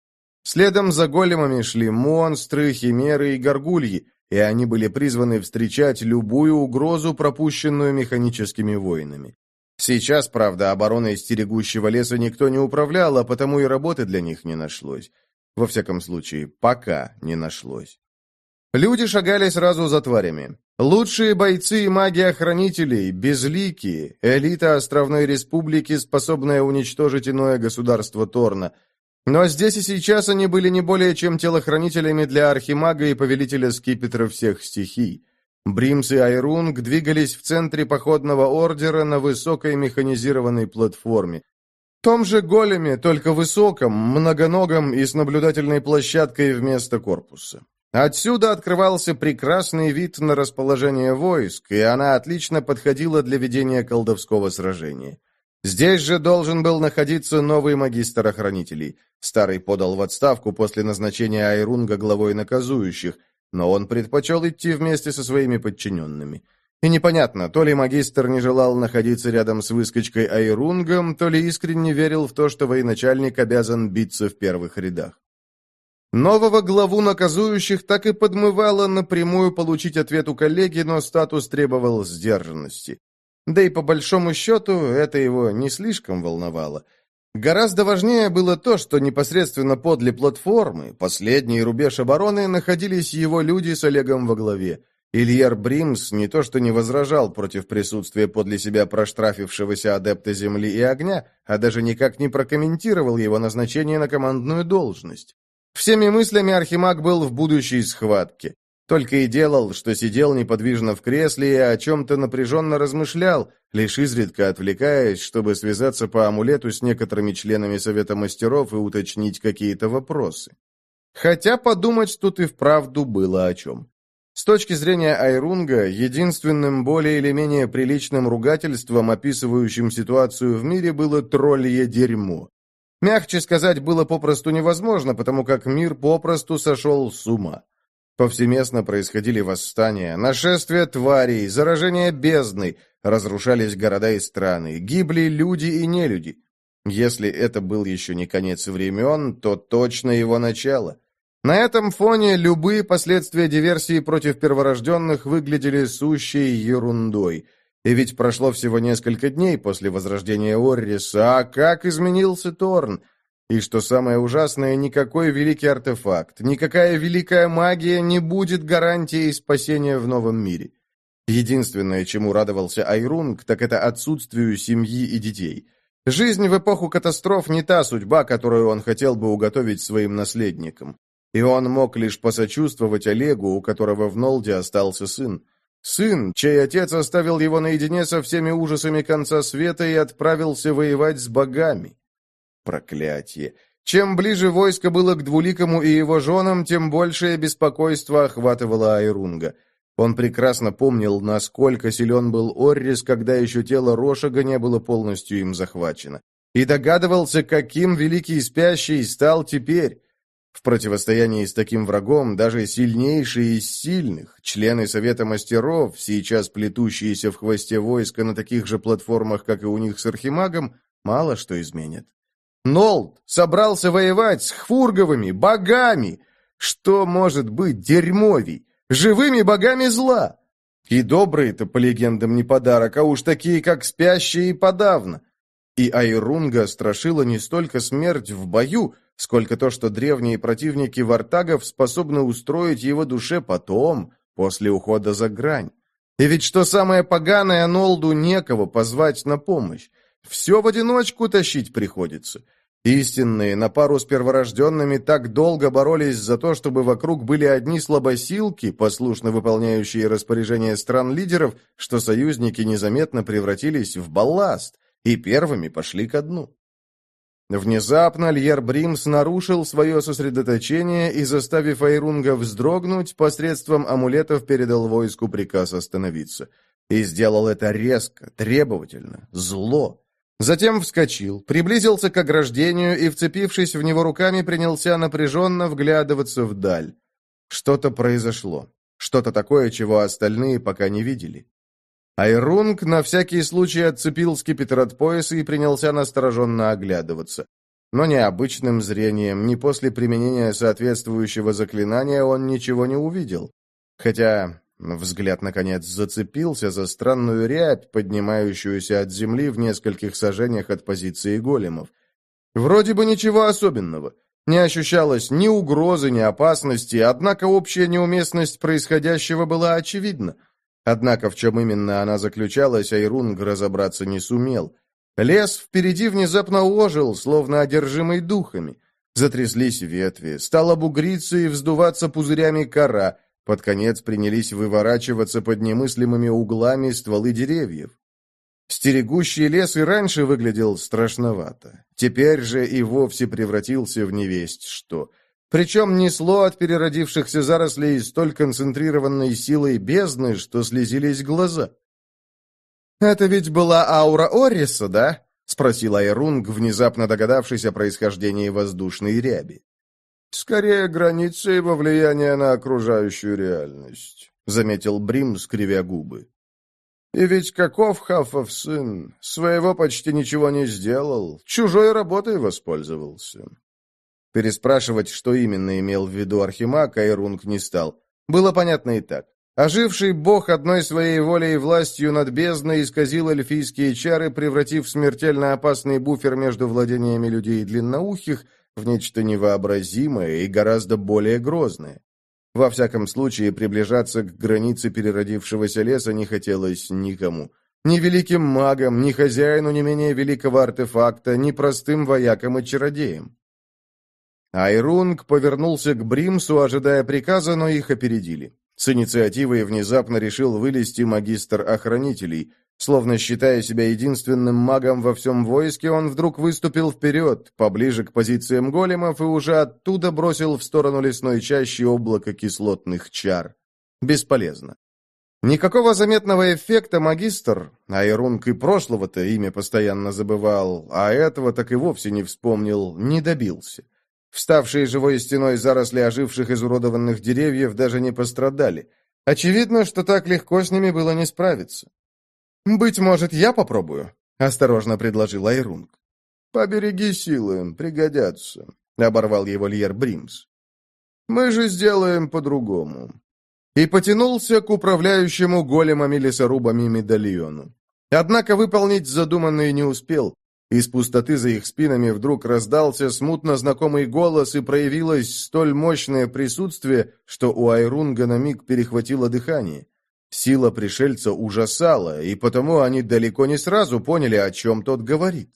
Следом за големами шли монстры, химеры и горгульи, и они были призваны встречать любую угрозу, пропущенную механическими воинами. Сейчас, правда, обороной стерегущего леса никто не управлял, а потому и работы для них не нашлось. Во всяком случае, пока не нашлось. Люди шагали сразу за тварями. Лучшие бойцы и маги-охранителей, безликие, элита Островной Республики, способная уничтожить иное государство Торна. Но здесь и сейчас они были не более чем телохранителями для Архимага и повелителя скипетра всех стихий. Бримс и Айрунг двигались в центре походного ордера на высокой механизированной платформе. Том же големе, только высоком, многоногом и с наблюдательной площадкой вместо корпуса. Отсюда открывался прекрасный вид на расположение войск, и она отлично подходила для ведения колдовского сражения. Здесь же должен был находиться новый магистр охранителей. Старый подал в отставку после назначения Айрунга главой наказующих, но он предпочел идти вместе со своими подчиненными. И непонятно, то ли магистр не желал находиться рядом с выскочкой Айрунгом, то ли искренне верил в то, что военачальник обязан биться в первых рядах. Нового главу наказующих так и подмывало напрямую получить ответ у коллеги, но статус требовал сдержанности. Да и по большому счету это его не слишком волновало. Гораздо важнее было то, что непосредственно подле платформы, последний рубеж обороны, находились его люди с Олегом во главе. Ильер Бримс не то что не возражал против присутствия подле себя проштрафившегося адепта земли и огня, а даже никак не прокомментировал его назначение на командную должность. Всеми мыслями Архимаг был в будущей схватке. Только и делал, что сидел неподвижно в кресле и о чем-то напряженно размышлял, лишь изредка отвлекаясь, чтобы связаться по амулету с некоторыми членами Совета мастеров и уточнить какие-то вопросы. Хотя подумать тут и вправду было о чем. С точки зрения Айрунга, единственным более или менее приличным ругательством, описывающим ситуацию в мире, было троллье дерьмо. Мягче сказать было попросту невозможно, потому как мир попросту сошел с ума. Повсеместно происходили восстания, нашествия тварей, заражение бездной, разрушались города и страны, гибли люди и нелюди. Если это был еще не конец времен, то точно его начало. На этом фоне любые последствия диверсии против перворожденных выглядели сущей ерундой. И ведь прошло всего несколько дней после возрождения Орриса, а как изменился Торн! И что самое ужасное, никакой великий артефакт, никакая великая магия не будет гарантией спасения в новом мире. Единственное, чему радовался Айрунг, так это отсутствию семьи и детей. Жизнь в эпоху катастроф не та судьба, которую он хотел бы уготовить своим наследникам. И он мог лишь посочувствовать Олегу, у которого в Нолде остался сын. Сын, чей отец оставил его наедине со всеми ужасами конца света и отправился воевать с богами. Проклятие! Чем ближе войско было к Двуликому и его женам, тем большее беспокойство охватывало Айрунга. Он прекрасно помнил, насколько силен был Оррис, когда еще тело Рошага не было полностью им захвачено. И догадывался, каким Великий Спящий стал теперь. В противостоянии с таким врагом даже сильнейшие из сильных, члены Совета Мастеров, сейчас плетущиеся в хвосте войска на таких же платформах, как и у них с Архимагом, мало что изменят. Нолд собрался воевать с хфурговыми богами. Что может быть дерьмовей? Живыми богами зла. И добрые-то, по легендам, не подарок, а уж такие, как спящие, и подавно. И Айрунга страшила не столько смерть в бою, сколько то, что древние противники вартагов способны устроить его душе потом, после ухода за грань. И ведь что самое поганое, Нолду некого позвать на помощь. Все в одиночку тащить приходится. Истинные, на пару с перворожденными, так долго боролись за то, чтобы вокруг были одни слабосилки, послушно выполняющие распоряжения стран-лидеров, что союзники незаметно превратились в балласт и первыми пошли ко дну. Внезапно Льер Бримс нарушил свое сосредоточение и, заставив Айрунга вздрогнуть, посредством амулетов передал войску приказ остановиться. И сделал это резко, требовательно, зло. Затем вскочил, приблизился к ограждению и, вцепившись в него руками, принялся напряженно вглядываться вдаль. Что-то произошло. Что-то такое, чего остальные пока не видели. Айрунг на всякий случай отцепил скипетр от пояса и принялся настороженно оглядываться. Но ни обычным зрением, ни после применения соответствующего заклинания он ничего не увидел. Хотя взгляд, наконец, зацепился за странную рябь, поднимающуюся от земли в нескольких сажениях от позиции големов. Вроде бы ничего особенного. Не ощущалось ни угрозы, ни опасности, однако общая неуместность происходящего была очевидна. Однако в чем именно она заключалась, Айрунг разобраться не сумел. Лес впереди внезапно ожил, словно одержимый духами. Затряслись ветви, стала бугриться и вздуваться пузырями кора, под конец принялись выворачиваться под немыслимыми углами стволы деревьев. Стерегущий лес и раньше выглядел страшновато. Теперь же и вовсе превратился в невесть что. Причем несло от переродившихся зарослей столь концентрированной силой бездны, что слезились глаза. «Это ведь была аура Орриса, да?» — спросил Айрунг, внезапно догадавшись о происхождении воздушной ряби. «Скорее, граница его влияния на окружающую реальность», — заметил Брим, скривя губы. «И ведь каков Хаффов сын? Своего почти ничего не сделал, чужой работой воспользовался». Переспрашивать, что именно имел в виду Архимаг, Айрунг не стал. Было понятно и так. Оживший бог одной своей волей и властью над бездной исказил эльфийские чары, превратив смертельно опасный буфер между владениями людей и длинноухих в нечто невообразимое и гораздо более грозное. Во всяком случае, приближаться к границе переродившегося леса не хотелось никому. Ни великим магам, ни хозяину не менее великого артефакта, ни простым воякам и чародеям. Айрунг повернулся к Бримсу, ожидая приказа, но их опередили. С инициативой внезапно решил вылезти магистр охранителей. Словно считая себя единственным магом во всем войске, он вдруг выступил вперед, поближе к позициям големов, и уже оттуда бросил в сторону лесной чащи облако кислотных чар. Бесполезно. Никакого заметного эффекта магистр, Айрунг и прошлого-то имя постоянно забывал, а этого так и вовсе не вспомнил, не добился. Вставшие живой стеной заросли оживших изуродованных деревьев даже не пострадали. Очевидно, что так легко с ними было не справиться. «Быть может, я попробую?» — осторожно предложил Айрунг. «Побереги силы, пригодятся», — оборвал его Льер Бримс. «Мы же сделаем по-другому». И потянулся к управляющему големами-лесорубами медальону. Однако выполнить задуманное не успел. Из пустоты за их спинами вдруг раздался смутно знакомый голос, и проявилось столь мощное присутствие, что у Айрунга на миг перехватило дыхание. Сила пришельца ужасала, и потому они далеко не сразу поняли, о чем тот говорит.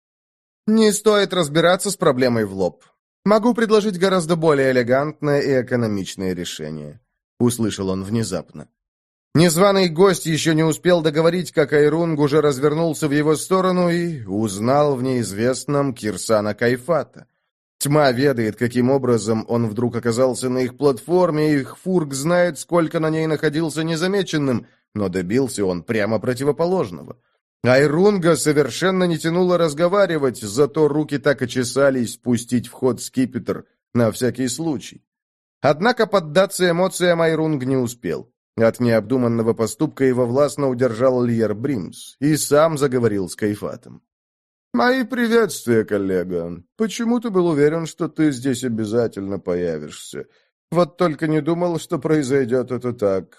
«Не стоит разбираться с проблемой в лоб. Могу предложить гораздо более элегантное и экономичное решение», — услышал он внезапно. Незваный гость еще не успел договорить, как Айрунг уже развернулся в его сторону и узнал в неизвестном Кирсана Кайфата. Тьма ведает, каким образом он вдруг оказался на их платформе, и Хфург знает, сколько на ней находился незамеченным, но добился он прямо противоположного. Айрунга совершенно не тянуло разговаривать, зато руки так и чесались пустить в ход скипетр на всякий случай. Однако поддаться эмоциям Айрунг не успел. От необдуманного поступка его властно удержал Льер Бримс и сам заговорил с Кайфатом. «Мои приветствия, коллега. Почему ты был уверен, что ты здесь обязательно появишься? Вот только не думал, что произойдет это так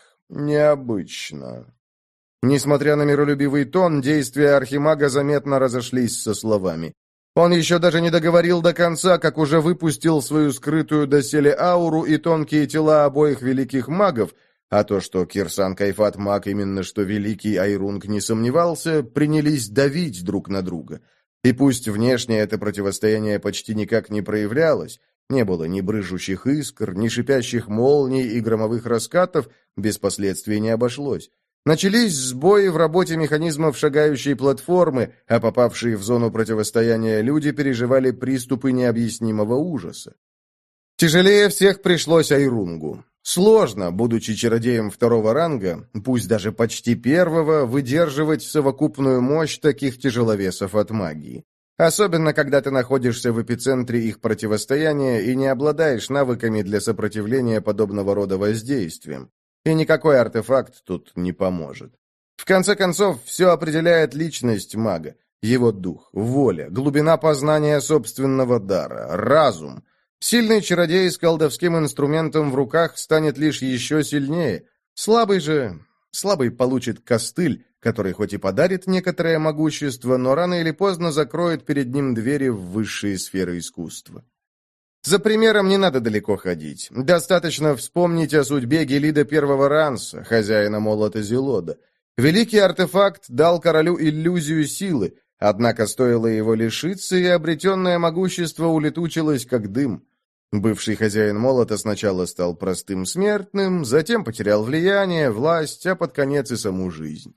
необычно». Несмотря на миролюбивый тон, действия архимага заметно разошлись со словами. Он еще даже не договорил до конца, как уже выпустил свою скрытую доселе ауру и тонкие тела обоих великих магов, а то, что Кирсан Кайфат маг именно что великий, Айрунг не сомневался, принялись давить друг на друга. И пусть внешне это противостояние почти никак не проявлялось, не было ни брыжущих искр, ни шипящих молний и громовых раскатов, без последствий не обошлось. Начались сбои в работе механизмов шагающей платформы, а попавшие в зону противостояния люди переживали приступы необъяснимого ужаса. Тяжелее всех пришлось Айрунгу. Сложно, будучи чародеем второго ранга, пусть даже почти первого, выдерживать совокупную мощь таких тяжеловесов от магии. Особенно, когда ты находишься в эпицентре их противостояния и не обладаешь навыками для сопротивления подобного рода воздействиям. И никакой артефакт тут не поможет. В конце концов, все определяет личность мага, его дух, воля, глубина познания собственного дара, разум. Сильный чародей с колдовским инструментом в руках станет лишь еще сильнее. Слабый же... Слабый получит костыль, который хоть и подарит некоторое могущество, но рано или поздно закроет перед ним двери в высшие сферы искусства. За примером не надо далеко ходить. Достаточно вспомнить о судьбе Гелида Первого Ранса, хозяина молота Зелода. Великий артефакт дал королю иллюзию силы, однако стоило его лишиться, и обретенное могущество улетучилось как дым. Бывший хозяин молота сначала стал простым смертным, затем потерял влияние, власть, а под конец и саму жизнь.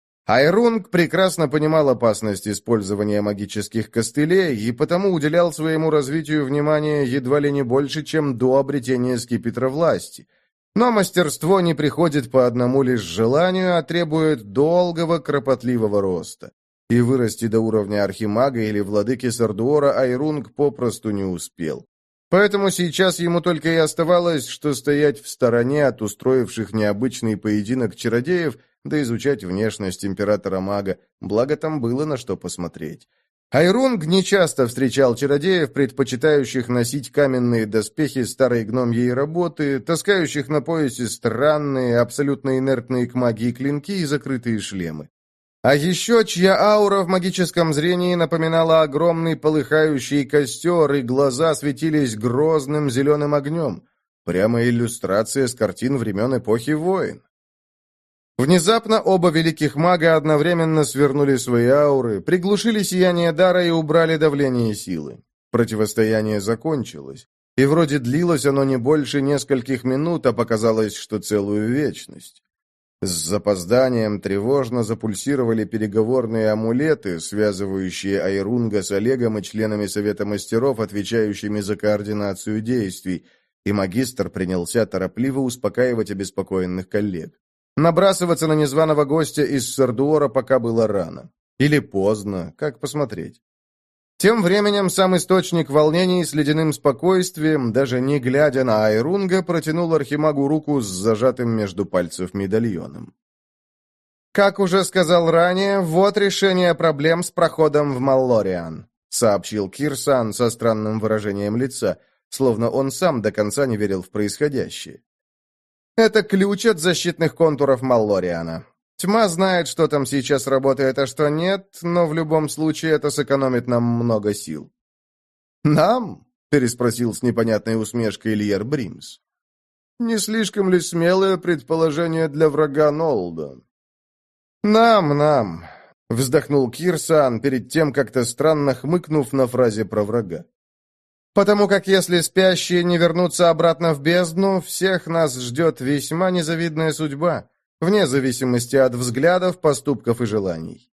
Айрунг прекрасно понимал опасность использования магических костылей и потому уделял своему развитию внимание едва ли не больше, чем до обретения скипетра власти. Но мастерство не приходит по одному лишь желанию, а требует долгого, кропотливого роста. И вырасти до уровня архимага или владыки Сардуора Айрунг попросту не успел. Поэтому сейчас ему только и оставалось, что стоять в стороне от устроивших необычный поединок чародеев, да изучать внешность императора-мага, благо там было на что посмотреть. Айрунг нечасто встречал чародеев, предпочитающих носить каменные доспехи старой гномьей работы, таскающих на поясе странные, абсолютно инертные к магии клинки и закрытые шлемы. А еще чья аура в магическом зрении напоминала огромный полыхающий костер, и глаза светились грозным зеленым огнем. Прямо иллюстрация с картин времен эпохи войн. Внезапно оба великих мага одновременно свернули свои ауры, приглушили сияние дара и убрали давление силы. Противостояние закончилось, и вроде длилось оно не больше нескольких минут, а показалось, что целую вечность. С запозданием тревожно запульсировали переговорные амулеты, связывающие Айрунга с Олегом и членами Совета мастеров, отвечающими за координацию действий, и магистр принялся торопливо успокаивать обеспокоенных коллег. Набрасываться на незваного гостя из Сардуора пока было рано. Или поздно, как посмотреть. Тем временем сам источник волнений с ледяным спокойствием, даже не глядя на Айрунга, протянул Архимагу руку с зажатым между пальцев медальоном. «Как уже сказал ранее, вот решение проблем с проходом в Маллориан», сообщил Кирсан со странным выражением лица, словно он сам до конца не верил в происходящее. «Это ключ от защитных контуров Маллориана. Тьма знает, что там сейчас работает, а что нет, но в любом случае это сэкономит нам много сил». «Нам?» — переспросил с непонятной усмешкой Льер Бримс. «Не слишком ли смелое предположение для врага Нолда?» «Нам, нам», — вздохнул Кирсан, перед тем как-то странно хмыкнув на фразе про врага. «Потому как если спящие не вернутся обратно в бездну, всех нас ждет весьма незавидная судьба, вне зависимости от взглядов, поступков и желаний».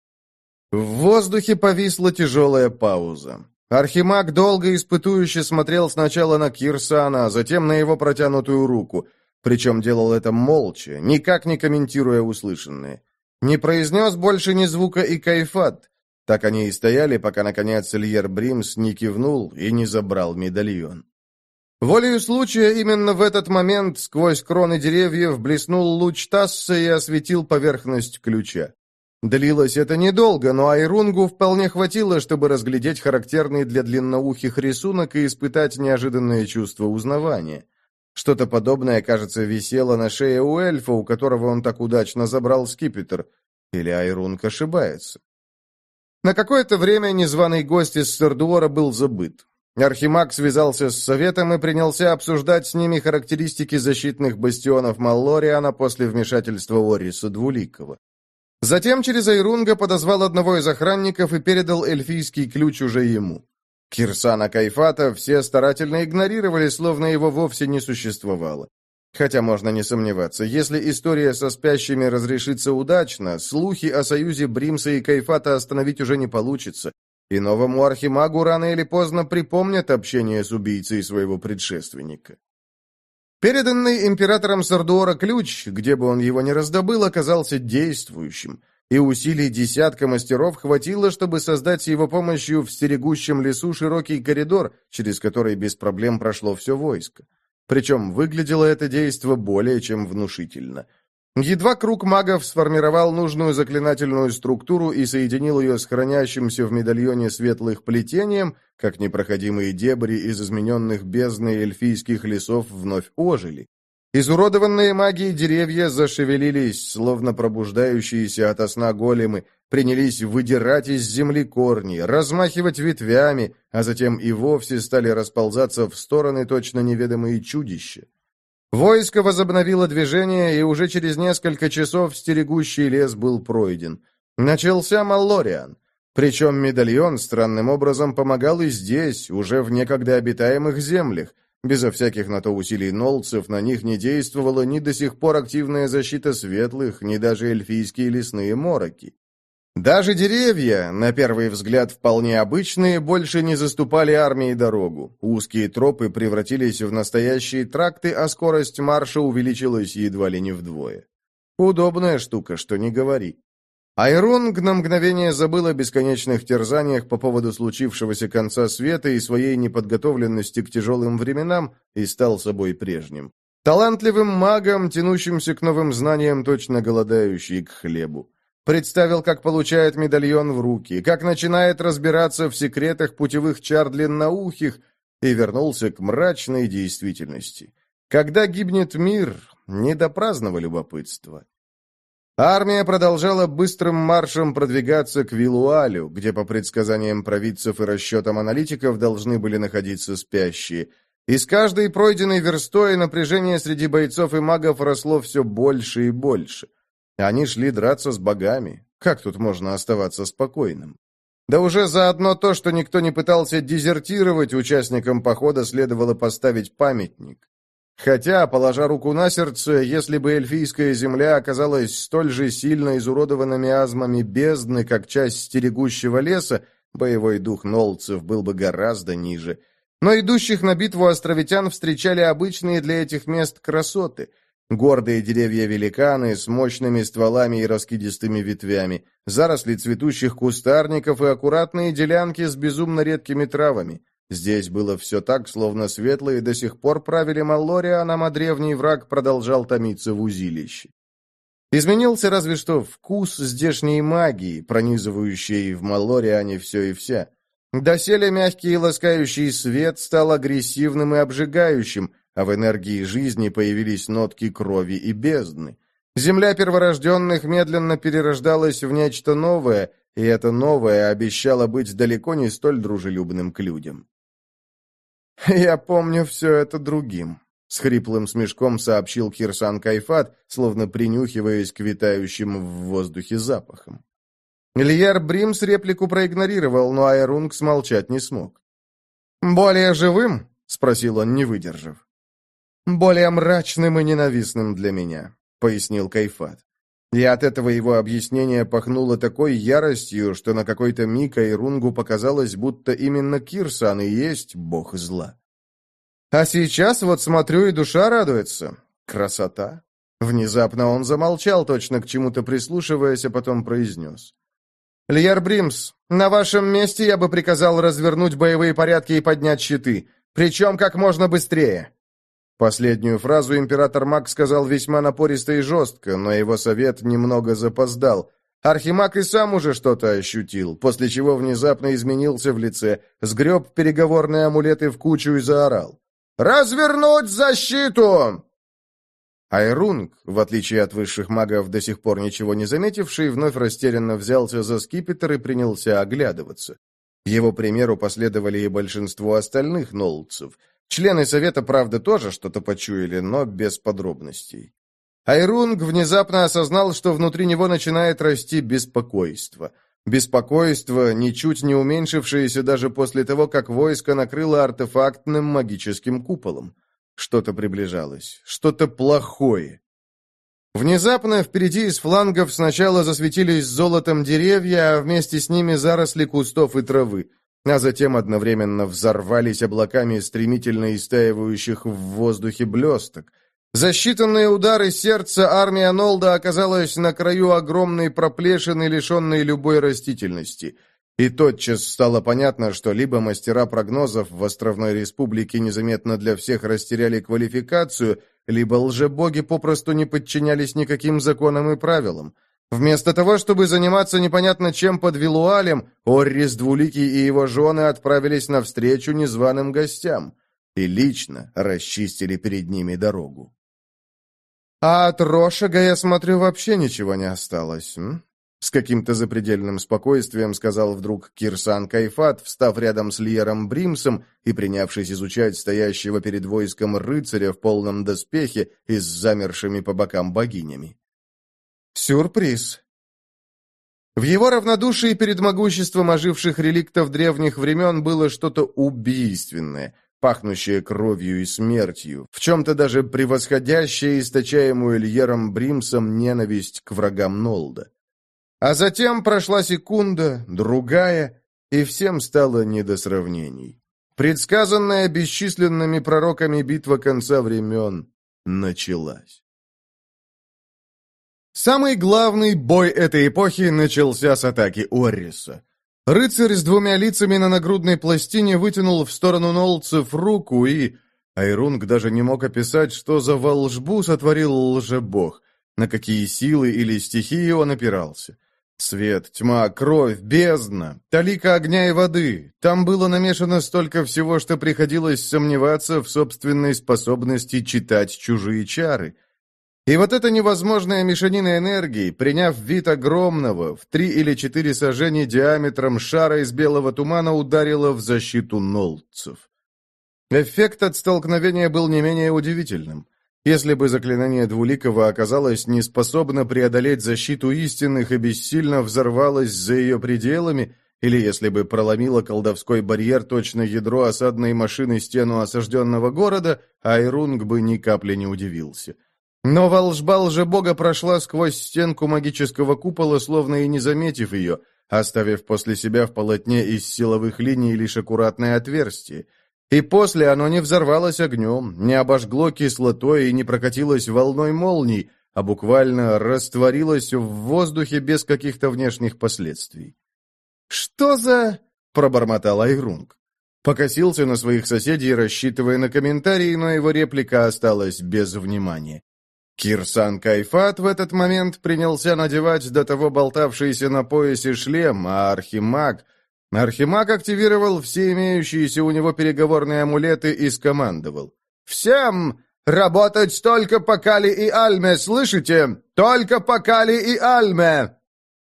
В воздухе повисла тяжелая пауза. Архимаг долго испытующе смотрел сначала на Кирсана, а затем на его протянутую руку, причем делал это молча, никак не комментируя услышанное. Не произнес больше ни звука и Кайфат. Так они и стояли, пока, наконец, Льер Бримс не кивнул и не забрал медальон. Волею случая, именно в этот момент сквозь кроны деревьев блеснул луч Тасса и осветил поверхность ключа. Длилось это недолго, но Айрунгу вполне хватило, чтобы разглядеть характерный для длинноухих рисунок и испытать неожиданное чувство узнавания. Что-то подобное, кажется, висело на шее у эльфа, у которого он так удачно забрал скипетр. Или Айрунг ошибается? На какое-то время незваный гость из Сардуора был забыт. Архимаг связался с Советом и принялся обсуждать с ними характеристики защитных бастионов Маллориана после вмешательства Орриса Двуликого. Затем через Айрунга подозвал одного из охранников и передал эльфийский ключ уже ему. Кирсана Кайфата все старательно игнорировали, словно его вовсе не существовало. Хотя можно не сомневаться, если история со спящими разрешится удачно, слухи о союзе Бримса и Кайфата остановить уже не получится, и новому архимагу рано или поздно припомнят общение с убийцей своего предшественника. Переданный императором Сардуора ключ, где бы он его ни раздобыл, оказался действующим, и усилий десятка мастеров хватило, чтобы создать с его помощью в стерегущем лесу широкий коридор, через который без проблем прошло все войско. Причем выглядело это действо более чем внушительно. Едва круг магов сформировал нужную заклинательную структуру и соединил ее с хранящимся в медальоне светлых плетением, как непроходимые дебри из измененных бездной эльфийских лесов вновь ожили. Изуродованные магией деревья зашевелились, словно пробуждающиеся ото сна големы, принялись выдирать из земли корни, размахивать ветвями, а затем и вовсе стали расползаться в стороны точно неведомые чудища. Войско возобновило движение, и уже через несколько часов стерегущий лес был пройден. Начался Маллориан. Причем медальон странным образом помогал и здесь, уже в некогда обитаемых землях. Безо всяких на то усилий нолдцев на них не действовала ни до сих пор активная защита светлых, ни даже эльфийские лесные мороки. Даже деревья, на первый взгляд вполне обычные, больше не заступали армии дорогу. Узкие тропы превратились в настоящие тракты, а скорость марша увеличилась едва ли не вдвое. Удобная штука, что не говори. Айрунг на мгновение забыл о бесконечных терзаниях по поводу случившегося конца света и своей неподготовленности к тяжелым временам и стал собой прежним. Талантливым магом, тянущимся к новым знаниям, точно голодающий к хлебу. Представил, как получает медальон в руки, как начинает разбираться в секретах путевых чар длинноухих, и вернулся к мрачной действительности. Когда гибнет мир, не до праздного любопытства. Армия продолжала быстрым маршем продвигаться к Вилуалю, где, по предсказаниям провидцев и расчетам аналитиков, должны были находиться спящие. И с каждой пройденной верстой напряжение среди бойцов и магов росло все больше и больше. Они шли драться с богами. Как тут можно оставаться спокойным? Да уже заодно то, что никто не пытался дезертировать, участникам похода следовало поставить памятник. Хотя, положа руку на сердце, если бы эльфийская земля оказалась столь же сильно изуродована миазмами бездны, как часть стерегущего леса, боевой дух нолдцев был бы гораздо ниже. Но идущих на битву островитян встречали обычные для этих мест красоты. Гордые деревья-великаны с мощными стволами и раскидистыми ветвями, заросли цветущих кустарников и аккуратные делянки с безумно редкими травами. Здесь было все так, словно светлые до сих пор правили Маллорианом, а древний враг продолжал томиться в узилище. Изменился разве что вкус здешней магии, пронизывающей в Маллориане все и вся. Доселе мягкий и ласкающий свет стал агрессивным и обжигающим, а в энергии жизни появились нотки крови и бездны. Земля перворожденных медленно перерождалась в нечто новое, и это новое обещало быть далеко не столь дружелюбным к людям. «Я помню все это другим», — с хриплым смешком сообщил Кирсан Кайфат, словно принюхиваясь к витающим в воздухе запахам. Льер Бримс реплику проигнорировал, но Айрунг смолчать не смог. «Более живым?» — спросил он, не выдержав. «Более мрачным и ненавистным для меня», — пояснил Кайфат. И от этого его объяснение пахнуло такой яростью, что на какой-то миг Айрунгу показалось, будто именно Кирсан и есть бог зла. «А сейчас вот смотрю, и душа радуется. Красота!» Внезапно он замолчал, точно к чему-то прислушиваясь, а потом произнес. «Льер Бримс, на вашем месте я бы приказал развернуть боевые порядки и поднять щиты, причем как можно быстрее». Последнюю фразу император Маг сказал весьма напористо и жестко, но его совет немного запоздал. Архимаг и сам уже что-то ощутил, после чего внезапно изменился в лице, сгреб переговорные амулеты в кучу и заорал. «Развернуть защиту!» Айрунг, в отличие от высших магов, до сих пор ничего не заметивший, вновь растерянно взялся за скипетр и принялся оглядываться. Его примеру последовали и большинство остальных нолдцев. Члены совета, правда, тоже что-то почуяли, но без подробностей. Айрунг внезапно осознал, что внутри него начинает расти беспокойство. Беспокойство, ничуть не уменьшившееся даже после того, как войско накрыло артефактным магическим куполом. Что-то приближалось, что-то плохое. Внезапно впереди из флангов сначала засветились золотом деревья, а вместе с ними заросли кустов и травы, а затем одновременно взорвались облаками стремительно истаивающих в воздухе блесток. За считанные удары сердца армия Нолда оказалась на краю огромной проплешины, лишенной любой растительности. И тотчас стало понятно, что либо мастера прогнозов в Островной Республике незаметно для всех растеряли квалификацию, либо лжебоги попросту не подчинялись никаким законам и правилам. Вместо того, чтобы заниматься непонятно чем под Вилуалем, Оррис Двуликий и его жены отправились навстречу незваным гостям и лично расчистили перед ними дорогу. «А от Рошага, я смотрю, вообще ничего не осталось, м?» С каким-то запредельным спокойствием сказал вдруг Кирсан Кайфат, встав рядом с Льером Бримсом и принявшись изучать стоящего перед войском рыцаря в полном доспехе и с замершими по бокам богинями. «Сюрприз!» В его равнодушии перед могуществом оживших реликтов древних времен было что-то убийственное, пахнущее кровью и смертью, в чем-то даже превосходящее источаемую Льером Бримсом ненависть к врагам Нолда. А затем прошла секунда, другая, и всем стало не до сравнений. Предсказанная бесчисленными пророками битва конца времен началась. Самый главный бой этой эпохи начался с атаки Орриса. Рыцарь с двумя лицами на нагрудной пластине вытянул в сторону нолдцев руку и... Айрунг даже не мог описать, что за волшбу сотворил лжебог, на какие силы или стихии он опирался. Свет, тьма, кровь, бездна, талика огня и воды. Там было намешано столько всего, что приходилось сомневаться в собственной способности читать чужие чары. И вот эта невозможная мешанина энергии, приняв вид огромного, в три или четыре сажени диаметром шара из белого тумана, ударила в защиту нолдцев. Эффект от столкновения был не менее удивительным. Если бы заклинание Двуликого оказалось неспособно преодолеть защиту истинных и бессильно взорвалось за ее пределами, или если бы проломило колдовской барьер точно ядро осадной машины стену осажденного города, Айрунг бы ни капли не удивился. Но волжба лжебога прошла сквозь стенку магического купола, словно и не заметив ее, оставив после себя в полотне из силовых линий лишь аккуратное отверстие. И после оно не взорвалось огнем, не обожгло кислотой и не прокатилось волной молний, а буквально растворилось в воздухе без каких-то внешних последствий. «Что за...» — пробормотал Айрунг. Покосился на своих соседей, рассчитывая на комментарии, но его реплика осталась без внимания. Кирсан Кайфат в этот момент принялся надевать до того болтавшийся на поясе шлем, а Архимаг... Архимаг активировал все имеющиеся у него переговорные амулеты и скомандовал. «Всем работать только по Кали и Альме, слышите? Только по Кали и Альме!»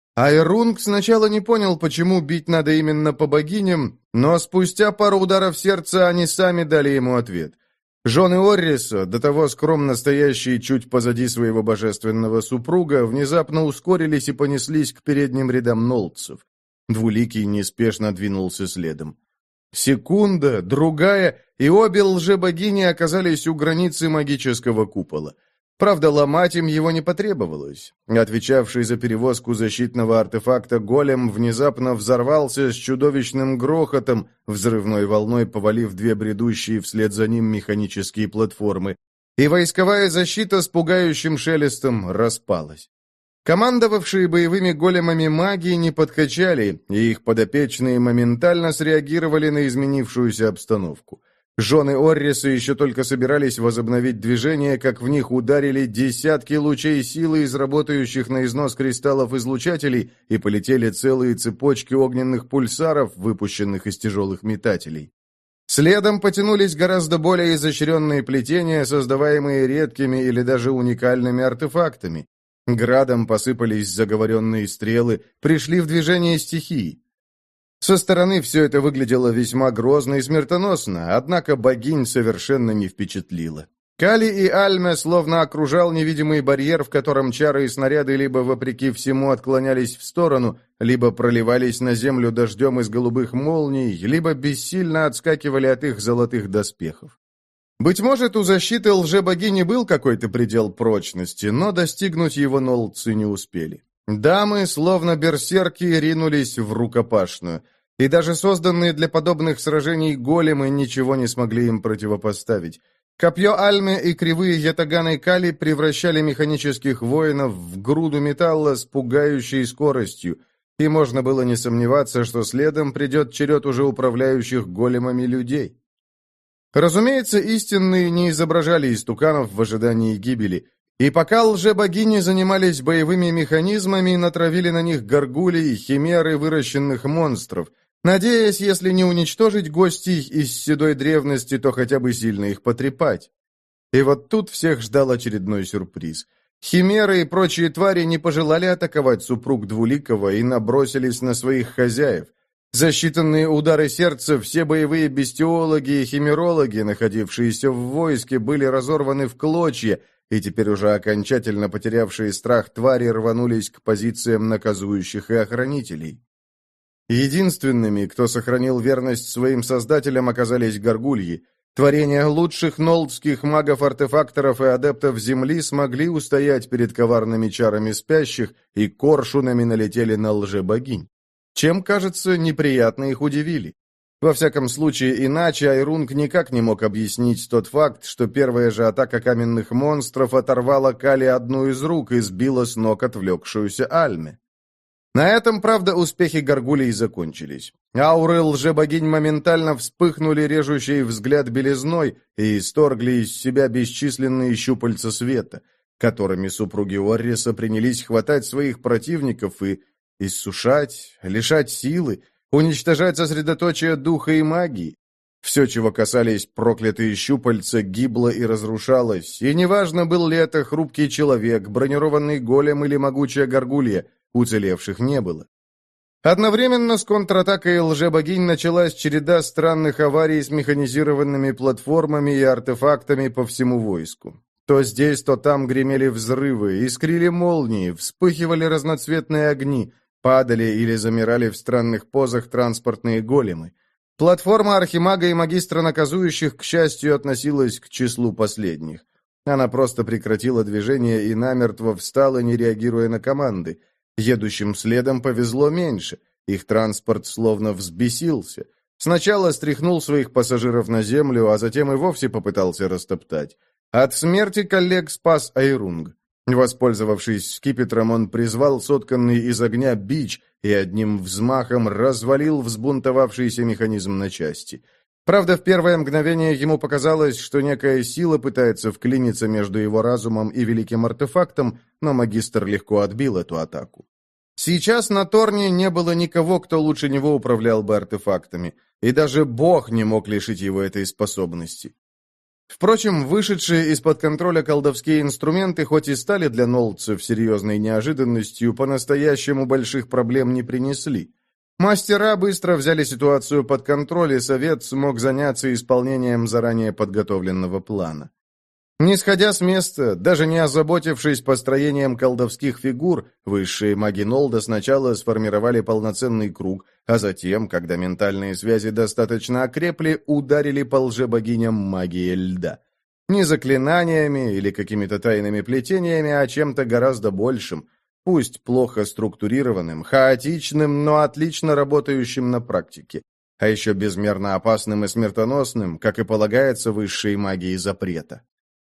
Айрунг сначала не понял, почему бить надо именно по богиням, но спустя пару ударов сердца они сами дали ему ответ. Жены Орриса, до того скромно стоящие чуть позади своего божественного супруга, внезапно ускорились и понеслись к передним рядам нолдцев. Двуликий неспешно двинулся следом. Секунда, другая, и обе лжебогини оказались у границы магического купола. Правда, ломать им его не потребовалось. Отвечавший за перевозку защитного артефакта голем внезапно взорвался с чудовищным грохотом, взрывной волной повалив две бредущие вслед за ним механические платформы, и войсковая защита с пугающим шелестом распалась. Командовавшие боевыми големами маги не подкачали, и их подопечные моментально среагировали на изменившуюся обстановку. Жены Орриса еще только собирались возобновить движение, как в них ударили десятки лучей силы из работающих на износ кристаллов излучателей и полетели целые цепочки огненных пульсаров, выпущенных из тяжелых метателей. Следом потянулись гораздо более изощренные плетения, создаваемые редкими или даже уникальными артефактами. Градом посыпались заговоренные стрелы, пришли в движение стихии. Со стороны все это выглядело весьма грозно и смертоносно, однако богинь совершенно не впечатлило. Кали и Альме словно окружал невидимый барьер, в котором чары и снаряды либо вопреки всему отклонялись в сторону, либо проливались на землю дождем из голубых молний, либо бессильно отскакивали от их золотых доспехов. Быть может, у защиты лжебогини был какой-то предел прочности, но достигнуть его нолдцы не успели. Дамы, словно берсерки, ринулись в рукопашную, и даже созданные для подобных сражений големы ничего не смогли им противопоставить. Копье Альме и кривые ятаганы Кали превращали механических воинов в груду металла с пугающей скоростью, и можно было не сомневаться, что следом придет черед уже управляющих големами людей. Разумеется, истинные не изображали истуканов в ожидании гибели, и пока лжебогини занимались боевыми механизмами, натравили на них горгулей, химеры выращенных монстров, надеясь, если не уничтожить гостей из седой древности, то хотя бы сильно их потрепать. И вот тут всех ждал очередной сюрприз. Химеры и прочие твари не пожелали атаковать супруг Двуликого и набросились на своих хозяев. За считанные удары сердца все боевые бестиологи и химерологи, находившиеся в войске, были разорваны в клочья, и теперь уже окончательно потерявшие страх твари рванулись к позициям наказующих и охранителей. Единственными, кто сохранил верность своим создателям, оказались горгульи. Творения лучших нолдских магов-артефакторов и адептов Земли смогли устоять перед коварными чарами спящих и коршунами налетели на лжебогинь. Чем, кажется, неприятно их удивили. Во всяком случае, иначе Айрунг никак не мог объяснить тот факт, что первая же атака каменных монстров оторвала Кали одну из рук и сбила с ног отвлекшуюся Альме. На этом, правда, успехи горгулей закончились. Ауры лжебогинь моментально вспыхнули режущей взгляд белизной и исторгли из себя бесчисленные щупальца света, которыми супруги Орриса принялись хватать своих противников и иссушать, лишать силы, уничтожать сосредоточие духа и магии. Все, чего касались проклятые щупальца, гибло и разрушалось, и неважно, был ли это хрупкий человек, бронированный голем или могучая горгулья, уцелевших не было. Одновременно с контратакой лжебогинь началась череда странных аварий с механизированными платформами и артефактами по всему войску. То здесь, то там гремели взрывы, искрили молнии, вспыхивали разноцветные огни, падали или замирали в странных позах транспортные големы. Платформа архимага и магистра наказующих, к счастью, относилась к числу последних. Она просто прекратила движение и намертво встала, не реагируя на команды. Едущим следом повезло меньше, их транспорт словно взбесился. Сначала стряхнул своих пассажиров на землю, а затем и вовсе попытался растоптать. От смерти коллег спас Айрунг. Воспользовавшись скипетром, он призвал сотканный из огня бич и одним взмахом развалил взбунтовавшийся механизм на части. Правда, в первое мгновение ему показалось, что некая сила пытается вклиниться между его разумом и великим артефактом, но магистр легко отбил эту атаку. Сейчас на Торне не было никого, кто лучше него управлял бы артефактами, и даже Бог не мог лишить его этой способности. Впрочем, вышедшие из-под контроля колдовские инструменты хоть и стали для нолдцев серьезной неожиданностью, по-настоящему больших проблем не принесли. Мастера быстро взяли ситуацию под контроль, и совет смог заняться исполнением заранее подготовленного плана. Не сходя с места, даже не озаботившись построением колдовских фигур, высшие маги Нолда сначала сформировали полноценный круг, а затем, когда ментальные связи достаточно окрепли, ударили по лжебогиням магии льда. Не заклинаниями или какими-то тайными плетениями, а чем-то гораздо большим, пусть плохо структурированным, хаотичным, но отлично работающим на практике, а еще безмерно опасным и смертоносным, как и полагается высшей магии запрета.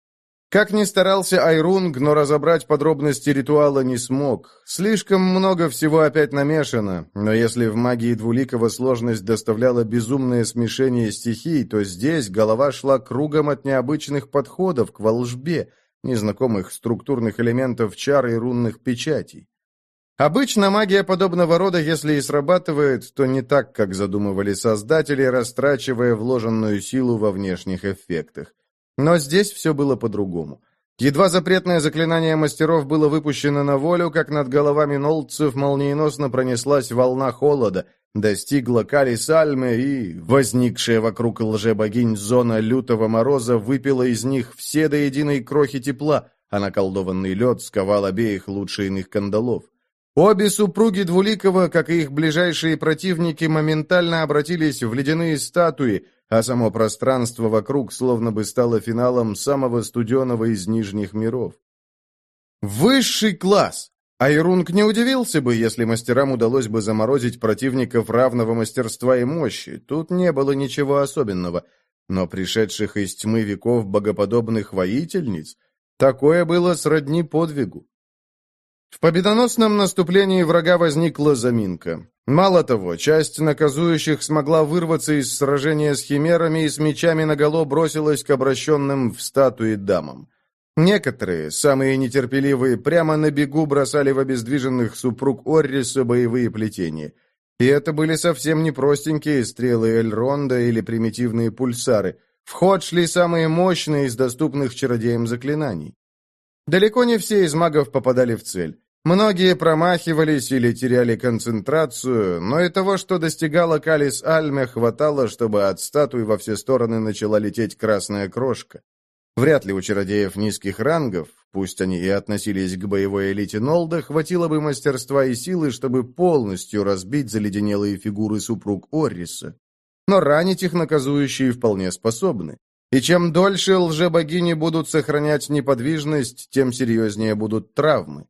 Как ни старался Айрунг, но разобрать подробности ритуала не смог. Слишком много всего опять намешано, но если в магии Двуликого сложность доставляла безумное смешение стихий, то здесь голова шла кругом от необычных подходов к волжбе, незнакомых структурных элементов чар и рунных печатей. Обычно магия подобного рода, если и срабатывает, то не так, как задумывали создатели, растрачивая вложенную силу во внешних эффектах. Но здесь все было по-другому. Едва запретное заклинание мастеров было выпущено на волю, как над головами нолдцев молниеносно пронеслась волна холода, достигла Калис Альме, и возникшая вокруг лжебогинь зона лютого мороза выпила из них все до единой крохи тепла, а наколдованный лед сковал обеих лучше иных кандалов. Обе супруги Двуликого, как и их ближайшие противники, моментально обратились в ледяные статуи, а само пространство вокруг словно бы стало финалом самого студеного из нижних миров. Высший класс! Айрунг не удивился бы, если мастерам удалось бы заморозить противников равного мастерства и мощи. Тут не было ничего особенного. Но пришедших из тьмы веков богоподобных воительниц, такое было сродни подвигу. В победоносном наступлении врага возникла заминка. Мало того, часть наказующих смогла вырваться из сражения с химерами и с мечами наголо бросилась к обращенным в статуи дамам. Некоторые, самые нетерпеливые, прямо на бегу бросали в обездвиженных супруг Орриса боевые плетения. И это были совсем не простенькие стрелы Эльронда или примитивные пульсары. В ход шли самые мощные из доступных чародеям заклинаний. Далеко не все из магов попадали в цель. Многие промахивались или теряли концентрацию, но и того, что достигало Калис Альме, хватало, чтобы от статуи во все стороны начала лететь красная крошка. Вряд ли у чародеев низких рангов, пусть они и относились к боевой элите Нолда, хватило бы мастерства и силы, чтобы полностью разбить заледенелые фигуры супруг Орриса. Но ранить их наказующие вполне способны. И чем дольше лжебогини будут сохранять неподвижность, тем серьезнее будут травмы.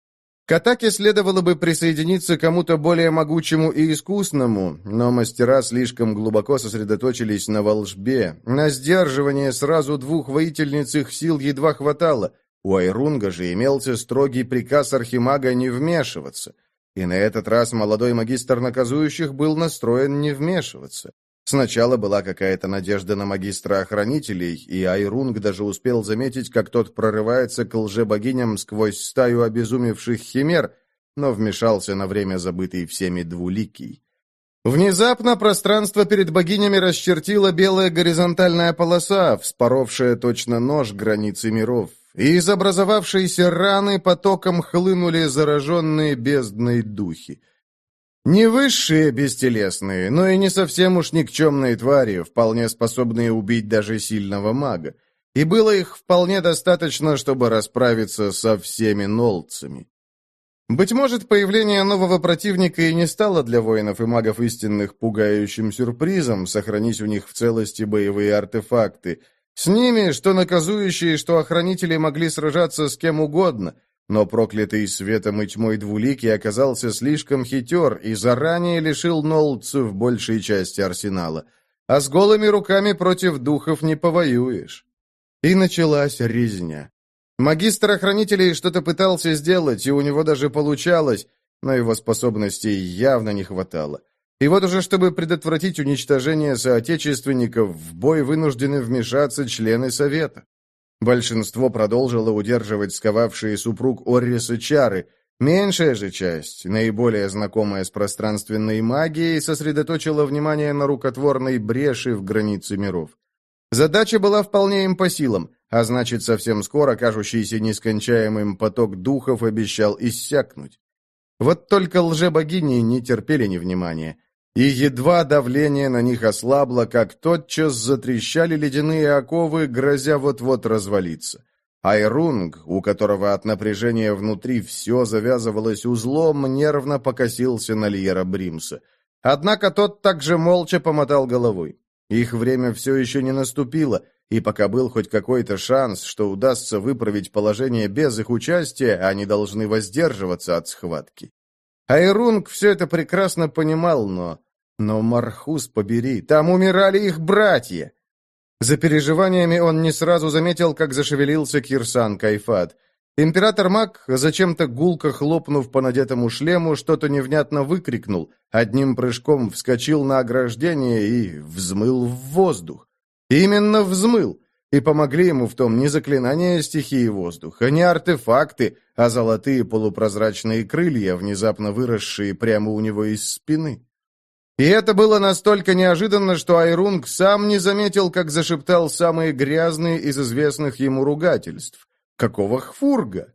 К атаке следовало бы присоединиться кому-то более могучему и искусному, но мастера слишком глубоко сосредоточились на волжбе. На сдерживание сразу двух воительниц их сил едва хватало. У Айрунга же имелся строгий приказ архимага не вмешиваться. И на этот раз молодой магистр наказующих был настроен не вмешиваться. Сначала была какая-то надежда на магистра-охранителей, и Айрунг даже успел заметить, как тот прорывается к лжебогиням сквозь стаю обезумевших химер, но вмешался на время забытый всеми Двуликий. Внезапно пространство перед богинями расчертила белая горизонтальная полоса, вспоровшая точно нож границы миров, и из образовавшейся раны потоком хлынули зараженные бездной духи. Не высшие бестелесные, но и не совсем уж никчемные твари, вполне способные убить даже сильного мага. И было их вполне достаточно, чтобы расправиться со всеми нолдцами. Быть может, появление нового противника и не стало для воинов и магов истинных пугающим сюрпризом, сохранить у них в целости боевые артефакты. С ними, что наказующие, что охранители, могли сражаться с кем угодно, Но проклятый светом и тьмой двуликий оказался слишком хитер и заранее лишил нолдцев большей части арсенала. А с голыми руками против духов не повоюешь. И началась резня. Магистр охранителей что-то пытался сделать, и у него даже получалось, но его способностей явно не хватало. И вот уже, чтобы предотвратить уничтожение соотечественников, в бой вынуждены вмешаться члены Совета. Большинство продолжило удерживать сковавшие супруг Орриса чары. Меньшая же часть, наиболее знакомая с пространственной магией, сосредоточила внимание на рукотворной бреши в границе миров. Задача была вполне им по силам, а значит, совсем скоро кажущийся нескончаемым поток духов обещал иссякнуть. Вот только лжебогини не терпели невнимания. И едва давление на них ослабло, как тотчас затрещали ледяные оковы, грозя вот-вот развалиться. Айрунг, у которого от напряжения внутри все завязывалось узлом, нервно покосился на Льера Бримса. Однако тот также молча помотал головой. Их время все еще не наступило, и пока был хоть какой-то шанс, что удастся выправить положение без их участия, они должны воздерживаться от схватки. Айрунг все это прекрасно понимал, но... Но, Мархус побери, там умирали их братья! За переживаниями он не сразу заметил, как зашевелился Кирсан Кайфат. Император Маг, зачем-то гулко хлопнув по надетому шлему, что-то невнятно выкрикнул, одним прыжком вскочил на ограждение и взмыл в воздух. Именно взмыл, и помогли ему в том не заклинания стихии воздуха, не артефакты, а золотые полупрозрачные крылья, внезапно выросшие прямо у него из спины. И это было настолько неожиданно, что Айрунг сам не заметил, как зашептал самые грязные из известных ему ругательств. Какого хфурга?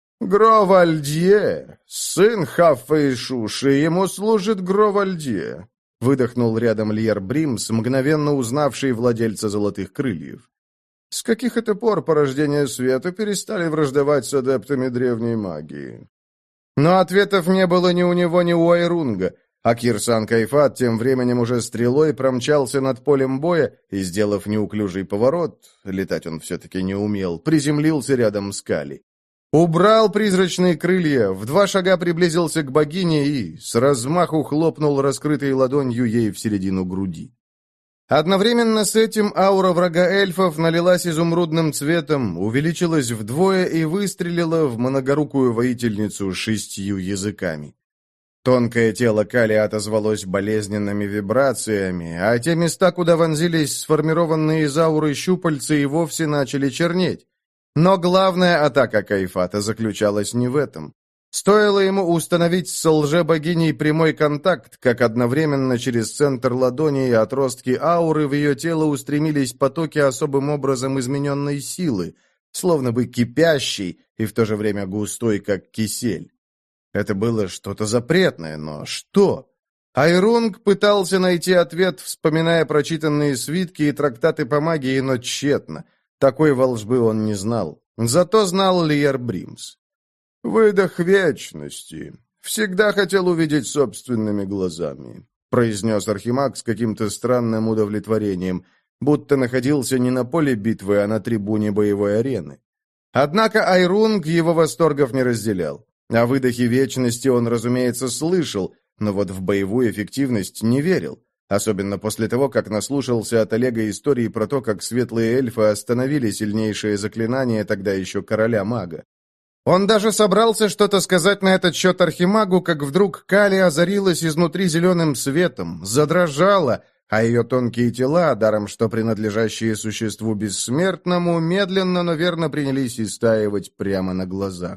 «Гровальдье! Сын Хаффа и Шуши, ему служит Гровальдье!» Выдохнул рядом Льер Бримс, мгновенно узнавший владельца золотых крыльев. «С каких это пор порождения света перестали враждовать с адептами древней магии?» Но ответов не было ни у него, ни у Айрунга, а Кирсан Кайфат тем временем уже стрелой промчался над полем боя и, сделав неуклюжий поворот, летать он все-таки не умел, приземлился рядом с Кали. Убрал призрачные крылья, в два шага приблизился к богине и с размаху хлопнул раскрытой ладонью ей в середину груди. Одновременно с этим аура врага эльфов налилась изумрудным цветом, увеличилась вдвое и выстрелила в многорукую воительницу шестью языками. Тонкое тело Кали отозвалось болезненными вибрациями, а те места, куда вонзились сформированные из ауры щупальца, и вовсе начали чернеть. Но главная атака Кайфата заключалась не в этом. Стоило ему установить с лже-богиней прямой контакт, как одновременно через центр ладони и отростки ауры в ее тело устремились потоки особым образом измененной силы, словно бы кипящей и в то же время густой, как кисель. Это было что-то запретное, но что? Айрунг пытался найти ответ, вспоминая прочитанные свитки и трактаты по магии, но тщетно. Такой волжбы он не знал. Зато знал Льер Бримс. «Выдох вечности. Всегда хотел увидеть собственными глазами», произнес Архимаг с каким-то странным удовлетворением, будто находился не на поле битвы, а на трибуне боевой арены. Однако Айрунг его восторгов не разделял. О выдохе вечности он, разумеется, слышал, но вот в боевую эффективность не верил, особенно после того, как наслушался от Олега истории про то, как светлые эльфы остановили сильнейшее заклинание тогда еще короля-мага. Он даже собрался что-то сказать на этот счет Архимагу, как вдруг Кали озарилась изнутри зеленым светом, задрожала, а ее тонкие тела, даром что принадлежащие существу бессмертному, медленно, но верно принялись истаивать прямо на глазах.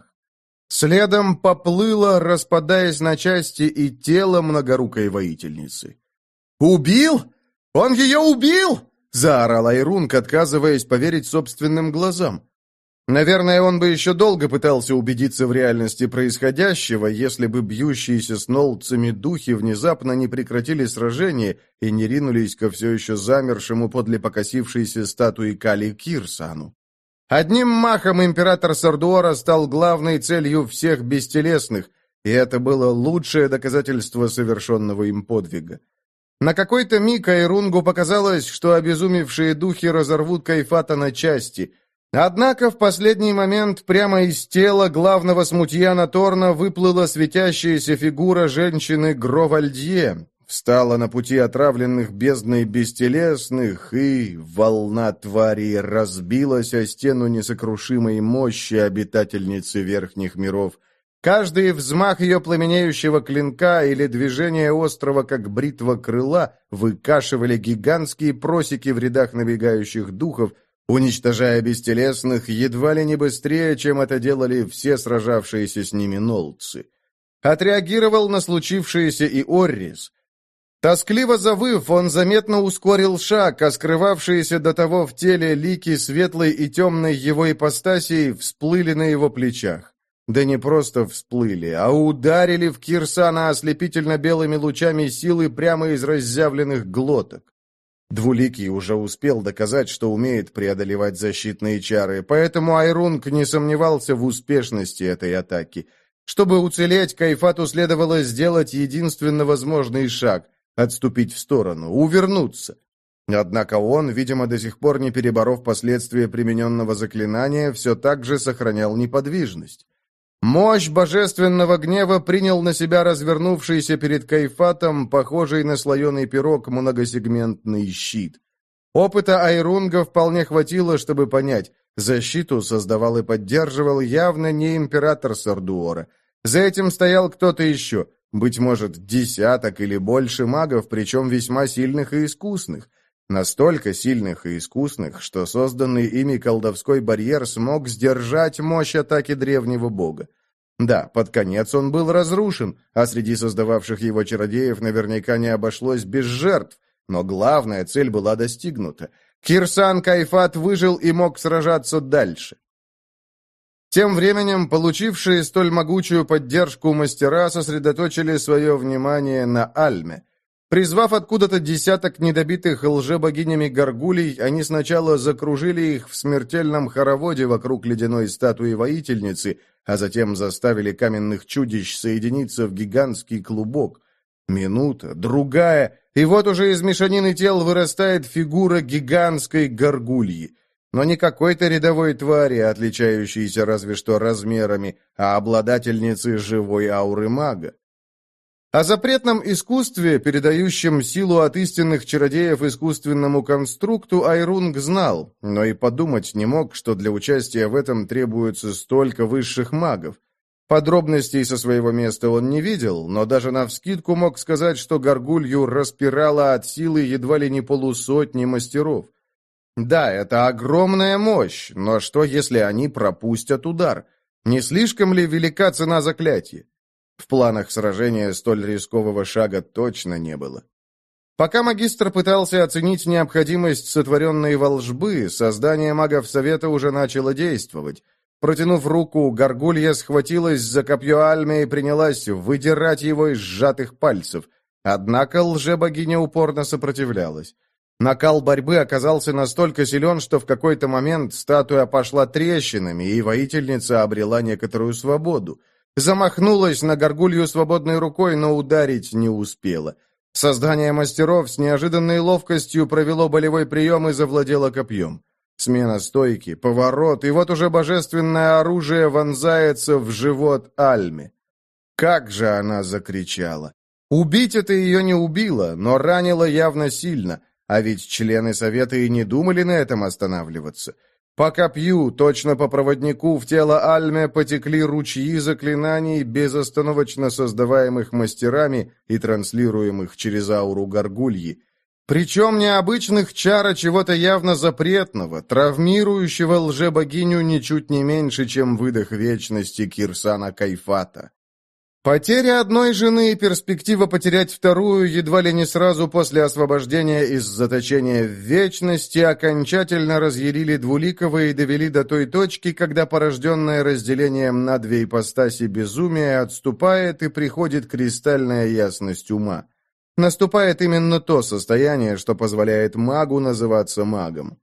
Следом поплыло, распадаясь на части, и тело многорукой воительницы. «Убил? Он ее убил?» — заорал Айрунг, отказываясь поверить собственным глазам. Наверное, он бы еще долго пытался убедиться в реальности происходящего, если бы бьющиеся с нолдцами духи внезапно не прекратили сражение и не ринулись ко все еще замершему подле покосившейся статуи Кали Кирсану. Одним махом император Сардуора стал главной целью всех бестелесных, и это было лучшее доказательство совершенного им подвига. На какой-то миг Айрунгу показалось, что обезумевшие духи разорвут Кайфата на части. Однако в последний момент прямо из тела главного смутьяна Торна выплыла светящаяся фигура женщины Гровальдье, встала на пути отравленных бездной бестелесных, и волна тварей разбилась о стену несокрушимой мощи обитательницы верхних миров. Каждый взмах ее пламенеющего клинка или движение острого, как бритва крыла, выкашивали гигантские просеки в рядах набегающих духов, уничтожая бестелесных едва ли не быстрее, чем это делали все сражавшиеся с ними нолдцы. Отреагировал на случившееся и Оррис. Тоскливо завыв, он заметно ускорил шаг, а скрывавшиеся до того в теле лики светлой и темной его ипостасии всплыли на его плечах. Да не просто всплыли, а ударили в Кирсана ослепительно белыми лучами силы прямо из разъявленных глоток. Двуликий уже успел доказать, что умеет преодолевать защитные чары, поэтому Айрунг не сомневался в успешности этой атаки. Чтобы уцелеть, Кайфату следовало сделать единственно возможный шаг — отступить в сторону, увернуться. Однако он, видимо, до сих пор не переборов последствия примененного заклинания, все так же сохранял неподвижность. Мощь божественного гнева принял на себя развернувшийся перед Кайфатом, похожий на слоеный пирог, многосегментный щит. Опыта Айрунга вполне хватило, чтобы понять, защиту создавал и поддерживал явно не император Сардуора. За этим стоял кто-то еще, быть может, десяток или больше магов, причем весьма сильных и искусных. Настолько сильных и искусных, что созданный ими колдовской барьер смог сдержать мощь атаки древнего бога. Да, под конец он был разрушен, а среди создававших его чародеев наверняка не обошлось без жертв, но главная цель была достигнута. Кирсан Кайфат выжил и мог сражаться дальше. Тем временем, получившие столь могучую поддержку мастера сосредоточили свое внимание на Альме. Призвав откуда-то десяток недобитых лжебогинями горгулей, они сначала закружили их в смертельном хороводе вокруг ледяной статуи воительницы, а затем заставили каменных чудищ соединиться в гигантский клубок. Минута, другая, и вот уже из мешанины тел вырастает фигура гигантской горгульи. Но не какой-то рядовой твари, отличающейся разве что размерами, а обладательницы живой ауры мага. О запретном искусстве, передающем силу от истинных чародеев искусственному конструкту, Айрунг знал, но и подумать не мог, что для участия в этом требуется столько высших магов. Подробностей со своего места он не видел, но даже навскидку мог сказать, что горгулью распирала от силы едва ли не полусотни мастеров. Да, это огромная мощь, но что, если они пропустят удар? Не слишком ли велика цена заклятия? В планах сражения столь рискового шага точно не было. Пока магистр пытался оценить необходимость сотворенной волжбы, создание магов Совета уже начало действовать. Протянув руку, горгулья схватилась за копье Альме и принялась выдирать его из сжатых пальцев. Однако лжебогиня упорно сопротивлялась. Накал борьбы оказался настолько силен, что в какой-то момент статуя пошла трещинами, и воительница обрела некоторую свободу. Замахнулась на горгулью свободной рукой, но ударить не успела. Создание мастеров с неожиданной ловкостью провело болевой прием и завладело копьем. Смена стойки, поворот, и вот уже божественное оружие вонзается в живот Альме. Как же она закричала! Убить это ее не убило, но ранило явно сильно, а ведь члены Совета и не думали на этом останавливаться. По копью, точно по проводнику, в тело Альме потекли ручьи заклинаний, безостановочно создаваемых мастерами и транслируемых через ауру горгульи. Причем необычных чар, а чего-то явно запретного, травмирующего лжебогиню ничуть не меньше, чем выдох вечности Кирсана Кайфата. Потеря одной жены и перспектива потерять вторую едва ли не сразу после освобождения из заточения в вечности окончательно разъярили Двуликого и довели до той точки, когда порожденное разделением на две ипостаси безумие отступает и приходит кристальная ясность ума. Наступает именно то состояние, что позволяет магу называться магом.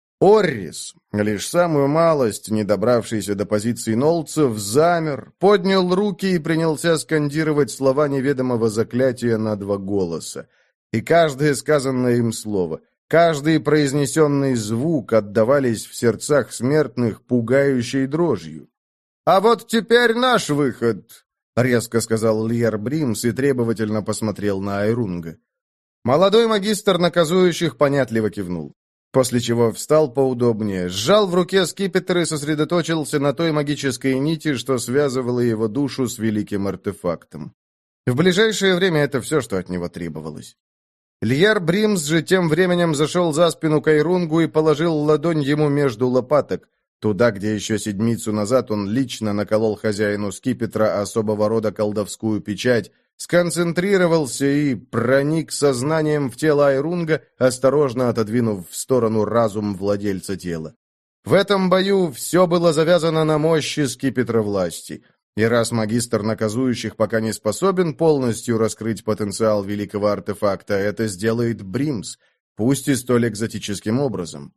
Оррис, лишь самую малость, не добравшийся до позиции нолдцев, замер, поднял руки и принялся скандировать слова неведомого заклятия на два голоса. И каждое сказанное им слово, Каждый произнесенный звук отдавались в сердцах смертных пугающей дрожью. «А вот теперь наш выход!» — резко сказал Льер Бримс и требовательно посмотрел на Айрунга. Молодой магистр наказующих понятливо кивнул, после чего встал поудобнее, сжал в руке скипетр и сосредоточился на той магической нити, что связывала его душу с великим артефактом. В ближайшее время это все, что от него требовалось. Льер Бримс же тем временем зашел за спину к Айрунгу и положил ладонь ему между лопаток, туда, где еще седмицу назад он лично наколол хозяину скипетра особого рода колдовскую печать, сконцентрировался и проник сознанием в тело Айрунга, осторожно отодвинув в сторону разум владельца тела. В этом бою все было завязано на мощи скипетра власти. И раз магистр наказующих пока не способен полностью раскрыть потенциал великого артефакта, это сделает Бримс, пусть и столь экзотическим образом.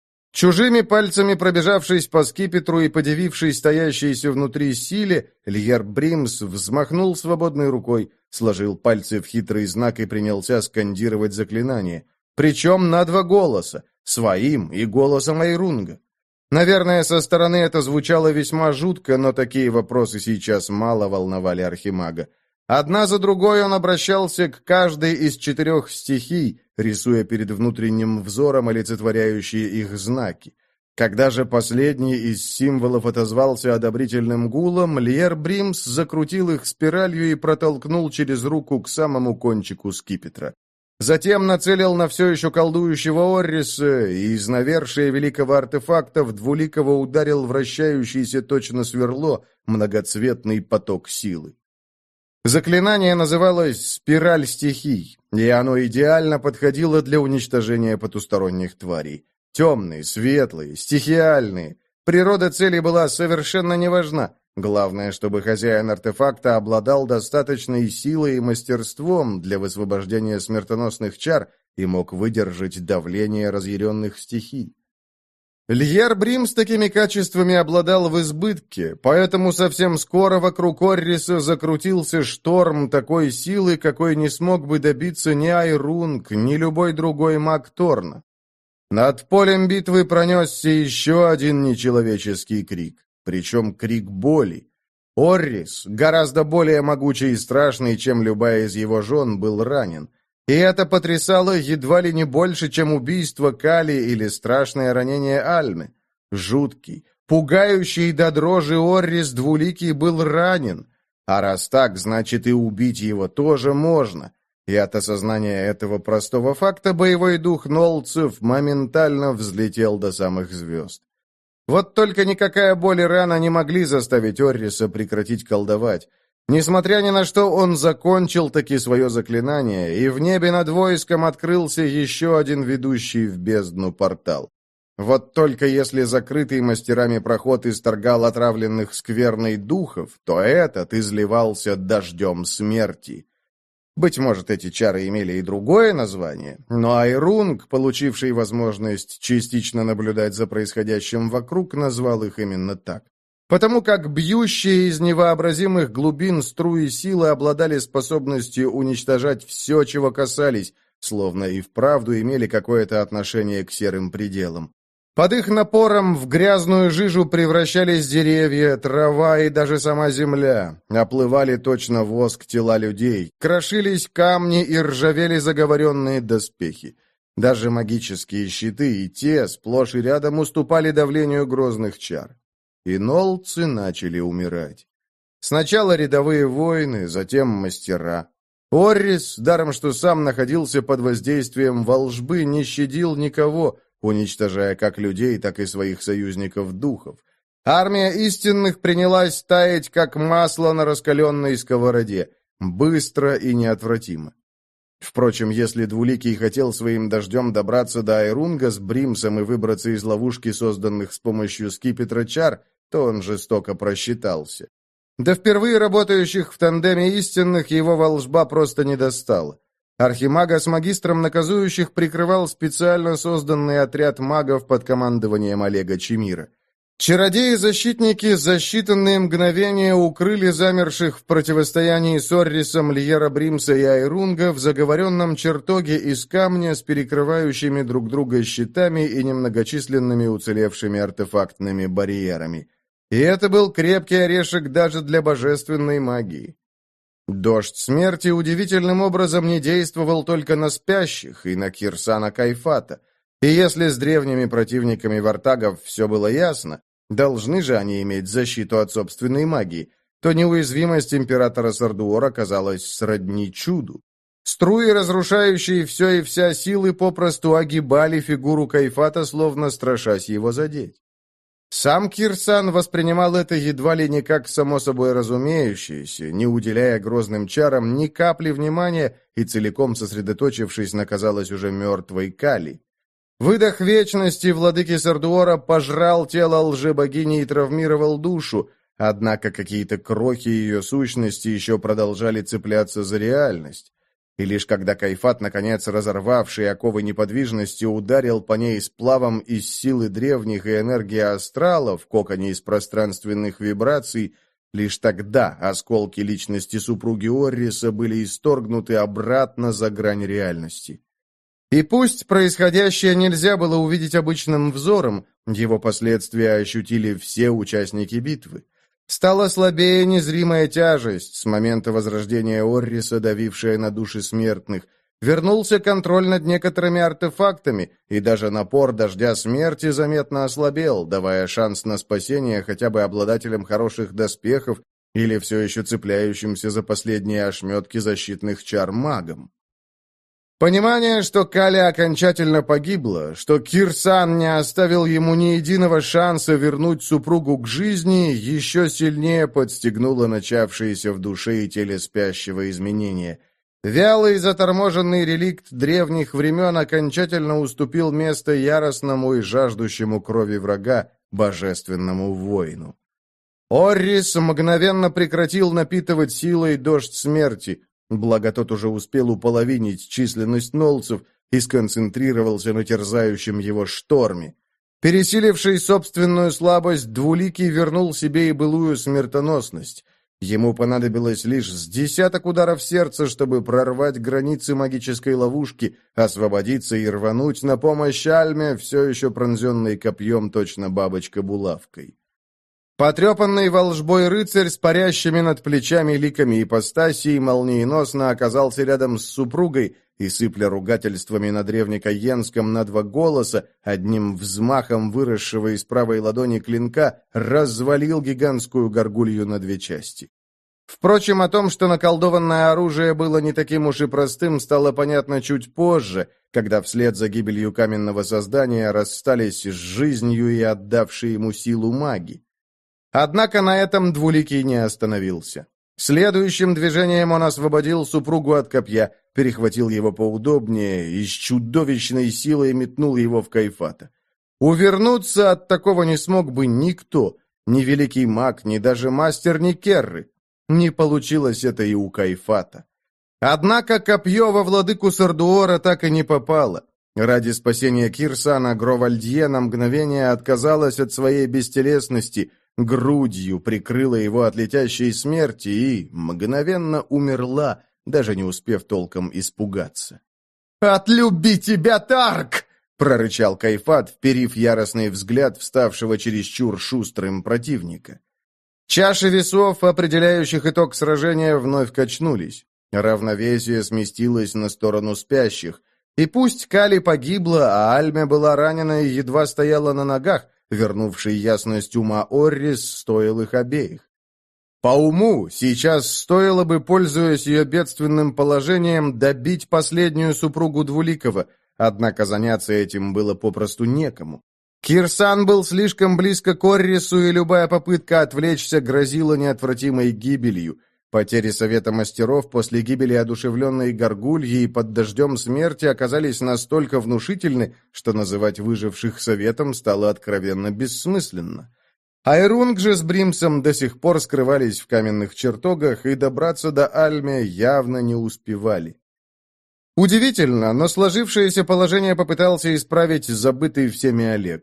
Чужими пальцами пробежавшись по скипетру и подивившись стоящейся внутри силе, Льер Бримс взмахнул свободной рукой, сложил пальцы в хитрый знак и принялся скандировать заклинание. Причем на два голоса, своим и голосом Айрунга. Наверное, со стороны это звучало весьма жутко, но такие вопросы сейчас мало волновали архимага. Одна за другой он обращался к каждой из четырех стихий, рисуя перед внутренним взором олицетворяющие их знаки. Когда же последний из символов отозвался одобрительным гулом, Льер Бримс закрутил их спиралью и протолкнул через руку к самому кончику скипетра. Затем нацелил на все еще колдующего Орриса и из навершия великого артефакта в двуликого ударил вращающийся точно сверло многоцветный поток силы. Заклинание называлось «Спираль стихий», и оно идеально подходило для уничтожения потусторонних тварей. Темные, светлые, стихиальные. Природа цели была совершенно неважна. Главное, чтобы хозяин артефакта обладал достаточной силой и мастерством для высвобождения смертоносных чар и мог выдержать давление разъяренных стихий. Льер Бримс такими качествами обладал в избытке, поэтому совсем скоро вокруг Орриса закрутился шторм такой силы, какой не смог бы добиться ни Айрунг, ни любой другой маг Торна. Над полем битвы пронесся еще один нечеловеческий крик, причем крик боли. Оррис, гораздо более могучий и страшный, чем любая из его жен, был ранен. И это потрясало едва ли не больше, чем убийство Кали или страшное ранение Альмы. Жуткий, пугающий до дрожи Оррис Двуликий был ранен. А раз так, значит и убить его тоже можно. И от осознания этого простого факта боевой дух нолцев моментально взлетел до самых звезд. Вот только никакая боль и рана не могли заставить Орриса прекратить колдовать. Несмотря ни на что, он закончил таки свое заклинание, и в небе над войском открылся еще один ведущий в бездну портал. Вот только если закрытый мастерами проход исторгал отравленных скверной духов, то этот изливался дождем смерти. Быть может, эти чары имели и другое название, но Айрунг, получивший возможность частично наблюдать за происходящим вокруг, назвал их именно так. Потому как бьющие из невообразимых глубин струи силы обладали способностью уничтожать все, чего касались, словно и вправду имели какое-то отношение к серым пределам. Под их напором в грязную жижу превращались деревья, трава и даже сама земля, оплывали точно воск тела людей, крошились камни и ржавели заговоренные доспехи. Даже магические щиты и те сплошь и рядом уступали давлению грозных чар. И нолцы начали умирать. Сначала рядовые воины, затем мастера. Оррис, даром что сам находился под воздействием волжбы, не щадил никого, уничтожая как людей, так и своих союзников-духов. Армия истинных принялась таять, как масло на раскаленной сковороде, быстро и неотвратимо. Впрочем, если Двуликий хотел своим дождем добраться до Айрунга с Бримсом и выбраться из ловушки, созданных с помощью скипетра чар, то он жестоко просчитался. До впервые работающих в тандеме истинных его волжба просто не достала. Архимага с магистром наказующих прикрывал специально созданный отряд магов под командованием Олега Чемира. Чародеи-защитники за считанные мгновения укрыли замерших в противостоянии с Оррисом Льера Бримса и Айрунга в заговоренном чертоге из камня с перекрывающими друг друга щитами и немногочисленными уцелевшими артефактными барьерами. И это был крепкий орешек даже для божественной магии. Дождь смерти удивительным образом не действовал только на спящих и на Кирсана Кайфата. И если с древними противниками вартагов все было ясно, должны же они иметь защиту от собственной магии, то неуязвимость императора Сардуора казалась сродни чуду. Струи, разрушающие все и вся силы, попросту огибали фигуру Кайфата, словно страшась его задеть. Сам Кирсан воспринимал это едва ли не как само собой разумеющееся, не уделяя грозным чарам ни капли внимания и целиком сосредоточившись на, казалось, уже мертвой Кали. Выдох вечности владыки Сардуора пожрал тело лжебогини и травмировал душу, однако какие-то крохи ее сущности еще продолжали цепляться за реальность. И лишь когда Кайфат, наконец разорвавший оковы неподвижности, ударил по ней сплавом из силы древних и энергии астрала в коконе из пространственных вибраций, лишь тогда осколки личности супруги Орриса были исторгнуты обратно за грань реальности. И пусть происходящее нельзя было увидеть обычным взором, его последствия ощутили все участники битвы. Стала слабее незримая тяжесть с момента возрождения Орриса, давившая на души смертных. Вернулся контроль над некоторыми артефактами, и даже напор дождя смерти заметно ослабел, давая шанс на спасение хотя бы обладателям хороших доспехов или все еще цепляющимся за последние ошметки защитных чар магам. Понимание, что Каля окончательно погибла, что Кирсан не оставил ему ни единого шанса вернуть супругу к жизни, еще сильнее подстегнуло начавшиеся в душе и теле спящего изменения. Вялый заторможенный реликт древних времен окончательно уступил место яростному и жаждущему крови врага, божественному воину. Оррис мгновенно прекратил напитывать силой дождь смерти, благо тот уже успел уполовинить численность нолцев и сконцентрировался на терзающем его шторме. Пересиливший собственную слабость, Двуликий вернул себе и былую смертоносность. Ему понадобилось лишь с десяток ударов сердца, чтобы прорвать границы магической ловушки, освободиться и рвануть на помощь Альме, все еще пронзенной копьем точно бабочка-булавкой. Потрепанный волжбой рыцарь с парящими над плечами ликами ипостасии молниеносно оказался рядом с супругой и, сыпля ругательствами на древнекаенском на два голоса, одним взмахом выросшего из правой ладони клинка развалил гигантскую горгулью на две части. Впрочем, о том, что наколдованное оружие было не таким уж и простым, стало понятно чуть позже, когда вслед за гибелью каменного создания расстались с жизнью и отдавшие ему силу маги. Однако на этом Двуликий не остановился. Следующим движением он освободил супругу от копья, перехватил его поудобнее и с чудовищной силой метнул его в Кайфата. Увернуться от такого не смог бы никто, ни великий маг, ни даже мастер Никерры. Не получилось это и у Кайфата. Однако копье во владыку Сардуора так и не попало. Ради спасения Кирсана Гровальдье на мгновение отказалась от своей бестелесности, грудью прикрыла его от летящей смерти и мгновенно умерла, даже не успев толком испугаться. «Отлюби тебя, Тарк!» — прорычал Кайфат, вперив яростный взгляд вставшего чересчур шустрым противника. Чаши весов, определяющих итог сражения, вновь качнулись. Равновесие сместилось на сторону спящих. И пусть Кали погибла, а Альме была ранена и едва стояла на ногах, вернувший ясность ума Оррис стоил их обеих. По уму сейчас стоило бы, пользуясь ее бедственным положением, добить последнюю супругу Двуликова, однако заняться этим было попросту некому. Кирсан был слишком близко к Оррису, и любая попытка отвлечься грозила неотвратимой гибелью. Потери Совета Мастеров после гибели одушевленной горгульи и под дождем смерти оказались настолько внушительны, что называть выживших Советом стало откровенно бессмысленно. Айрунг же с Бримсом до сих пор скрывались в каменных чертогах и добраться до Альме явно не успевали. Удивительно, но сложившееся положение попытался исправить забытый всеми Олег.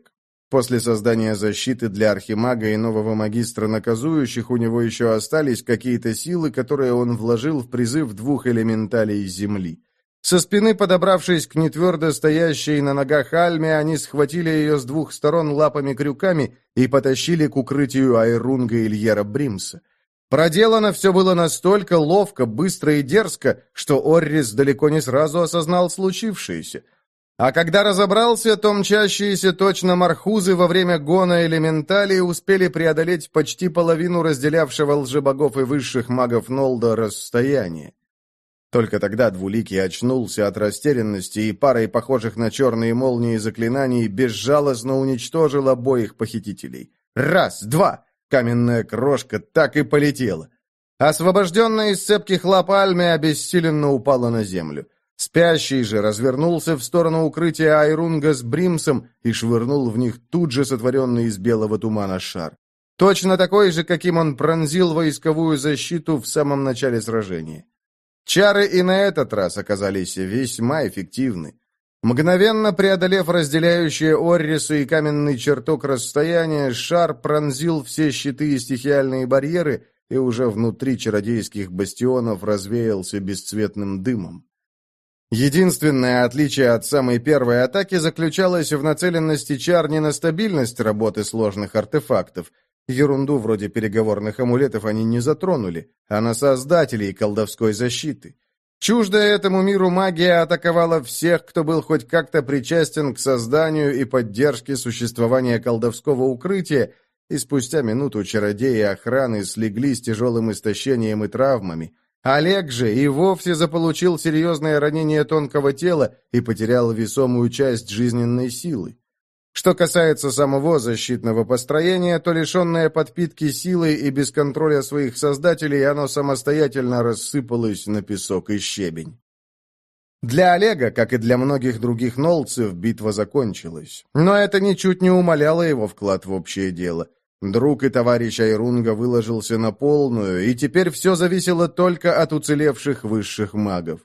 После создания защиты для архимага и нового магистра наказующих у него еще остались какие-то силы, которые он вложил в призыв двух элементалей земли. Со спины, подобравшись к нетвердо стоящей на ногах Альме, они схватили ее с двух сторон лапами-крюками и потащили к укрытию Айрунга и Льера Бримса. Проделано все было настолько ловко, быстро и дерзко, что Оррис далеко не сразу осознал случившееся. А когда разобрался, то мчащиеся точно мархузы во время гона элементалей успели преодолеть почти половину разделявшего лжебогов и высших магов Нолда расстояния. Только тогда Двуликий очнулся от растерянности и парой похожих на черные молнии заклинаний безжалостно уничтожил обоих похитителей. Раз, два! Каменная крошка так и полетела. Освобожденная из цепких лап Альме обессиленно упала на землю. Спящий же развернулся в сторону укрытия Айрунга с Бримсом и швырнул в них тут же сотворенный из белого тумана шар. Точно такой же, каким он пронзил войсковую защиту в самом начале сражения. Чары и на этот раз оказались весьма эффективны. Мгновенно преодолев разделяющее Орриса и каменный чертог расстояния, шар пронзил все щиты и стихиальные барьеры и уже внутри чародейских бастионов развеялся бесцветным дымом. Единственное отличие от самой первой атаки заключалось в нацеленности чар не на стабильность работы сложных артефактов. Ерунду вроде переговорных амулетов они не затронули, а на создателей колдовской защиты. Чуждая этому миру магия атаковала всех, кто был хоть как-то причастен к созданию и поддержке существования колдовского укрытия, и спустя минуту чародеи охраны слегли с тяжелым истощением и травмами. Олег же и вовсе заполучил серьезное ранение тонкого тела и потерял весомую часть жизненной силы. Что касается самого защитного построения, то лишенное подпитки силой и без контроля своих создателей, оно самостоятельно рассыпалось на песок и щебень. Для Олега, как и для многих других нолдцев, битва закончилась. Но это ничуть не умаляло его вклад в общее дело. Друг и товарищ Айрунга выложился на полную, и теперь все зависело только от уцелевших высших магов.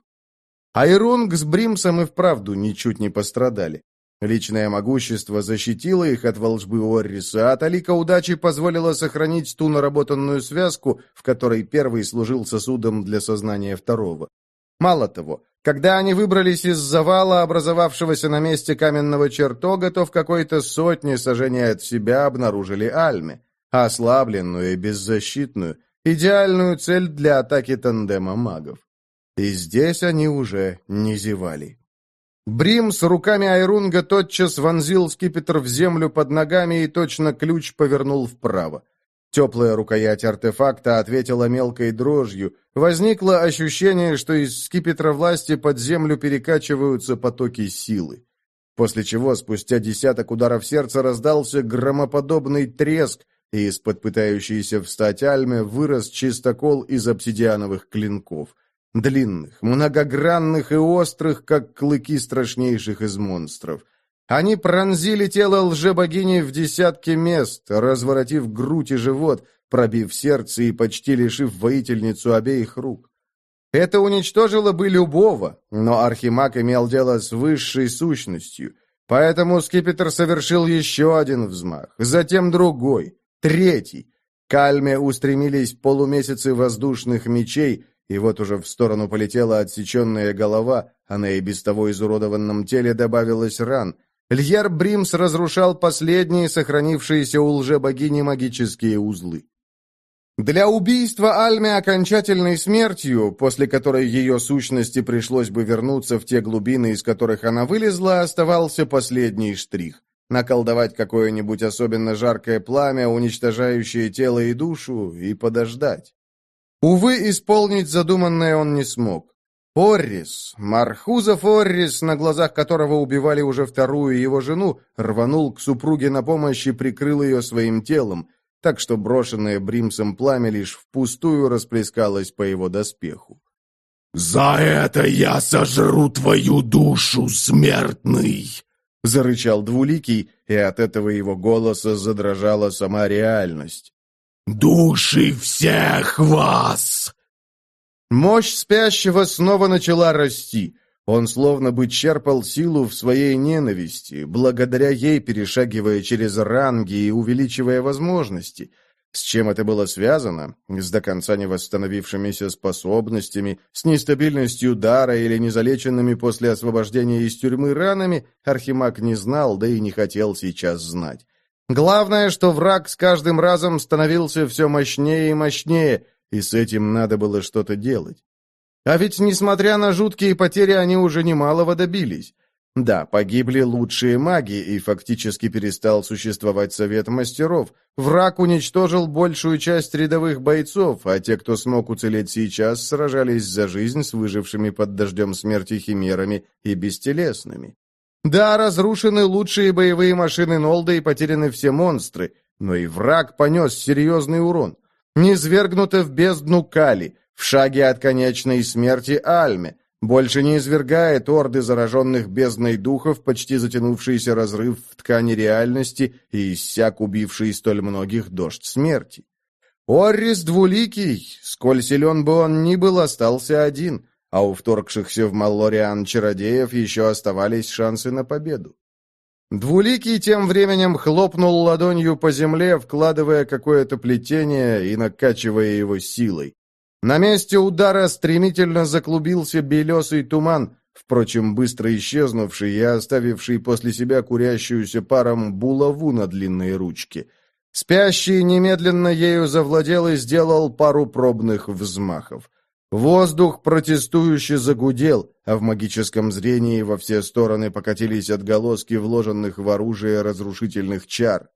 Айрунг с Бримсом и вправду ничуть не пострадали. Личное могущество защитило их от волжбы Орриса, а талика удачи позволила сохранить ту наработанную связку, в которой первый служил сосудом для сознания второго. Мало того, когда они выбрались из завала, образовавшегося на месте каменного чертога, то в какой-то сотне сажений от себя обнаружили Альме, ослабленную и беззащитную, идеальную цель для атаки тандема магов. И здесь они уже не зевали. Брим с руками Айрунга тотчас вонзил скипетр в землю под ногами и точно ключ повернул вправо. Теплая рукоять артефакта ответила мелкой дрожью. Возникло ощущение, что из скипетра власти под землю перекачиваются потоки силы. После чего спустя десяток ударов сердца раздался громоподобный треск, и из-под пытающейся встать Альме вырос чистокол из обсидиановых клинков. Длинных, многогранных и острых, как клыки страшнейших из монстров. Они пронзили тело лжебогини в десятки мест, разворотив грудь и живот, пробив сердце и почти лишив воительницу обеих рук. Это уничтожило бы любого, но архимаг имел дело с высшей сущностью, поэтому скипетр совершил еще один взмах, затем другой, третий. К Альме устремились полумесяцы воздушных мечей, и вот уже в сторону полетела отсеченная голова, а на и без того изуродованном теле добавилось ран. Льер Бримс разрушал последние сохранившиеся у лжебогини магические узлы. Для убийства Альме окончательной смертью, после которой ее сущности пришлось бы вернуться в те глубины, из которых она вылезла, оставался последний штрих. Наколдовать какое-нибудь особенно жаркое пламя, уничтожающее тело и душу, и подождать. Увы, исполнить задуманное он не смог. Оррис, Мархузов Оррис, на глазах которого убивали уже вторую его жену, рванул к супруге на помощь и прикрыл ее своим телом, так что брошенное Бримсом пламя лишь впустую расплескалось по его доспеху. «За это я сожру твою душу, смертный!» — зарычал Двуликий, и от этого его голоса задрожала сама реальность. «Души всех вас!» Мощь спящего снова начала расти. Он словно бы черпал силу в своей ненависти, благодаря ей перешагивая через ранги и увеличивая возможности. С чем это было связано? С до конца не восстановившимися способностями, с нестабильностью дара или незалеченными после освобождения из тюрьмы ранами, Архимаг не знал, да и не хотел сейчас знать. Главное, что враг с каждым разом становился все мощнее и мощнее, и с этим надо было что-то делать. А ведь, несмотря на жуткие потери, они уже немалого добились. Да, погибли лучшие маги, и фактически перестал существовать совет мастеров. Враг уничтожил большую часть рядовых бойцов, а те, кто смог уцелеть сейчас, сражались за жизнь с выжившими под дождем смерти химерами и бестелесными. Да, разрушены лучшие боевые машины Нолда и потеряны все монстры, но и враг понес серьезный урон. Низвергнуто в бездну Кали, в шаге от конечной смерти Альме. Больше не извергает орды зараженных бездной духов, почти затянувшийся разрыв в ткани реальности и иссяк убивший столь многих дождь смерти. Оррис Двуликий, сколь силен бы он ни был, остался один, а у вторгшихся в Маллориан чародеев еще оставались шансы на победу. Двуликий тем временем хлопнул ладонью по земле, вкладывая какое-то плетение и накачивая его силой. На месте удара стремительно заклубился белесый туман, впрочем, быстро исчезнувший и оставивший после себя курящуюся паром булаву на длинной ручке. Спящий немедленно ею завладел и сделал пару пробных взмахов. Воздух протестующе загудел, а в магическом зрении во все стороны покатились отголоски вложенных в оружие разрушительных чар.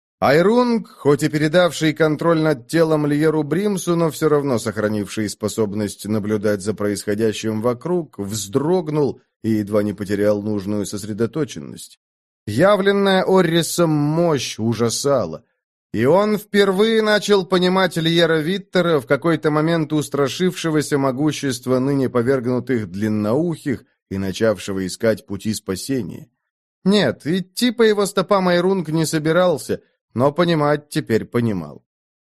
Айрунг, хоть и передавший контроль над телом Льеру Бримсу, но все равно сохранивший способность наблюдать за происходящим вокруг, вздрогнул и едва не потерял нужную сосредоточенность. Явленная Оррисом мощь ужасала, и он впервые начал понимать Льера Виттера, в какой-то момент устрашившегося могущества ныне повергнутых длинноухих и начавшего искать пути спасения. Нет, идти по его стопам Айрунг не собирался, но понимать теперь понимал.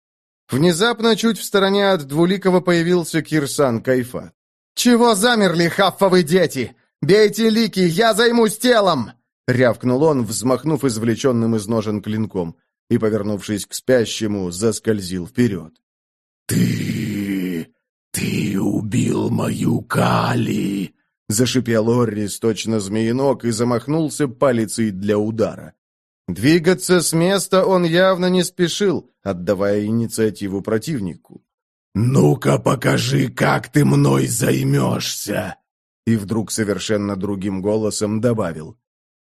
Внезапно, чуть в стороне от Двуликого, появился Кирсан Кайфат. «Чего замерли, хаффовы дети? Бейте лики, я займусь телом!» — рявкнул он, взмахнув извлеченным из ножен клинком, и, повернувшись к спящему, заскользил вперед. «Ты... ты убил мою Кали!» — зашипел Оррис, точно змеенок, и замахнулся палицей для удара. Двигаться с места он явно не спешил, отдавая инициативу противнику. «Ну-ка покажи, как ты мной займешься!» И вдруг совершенно другим голосом добавил.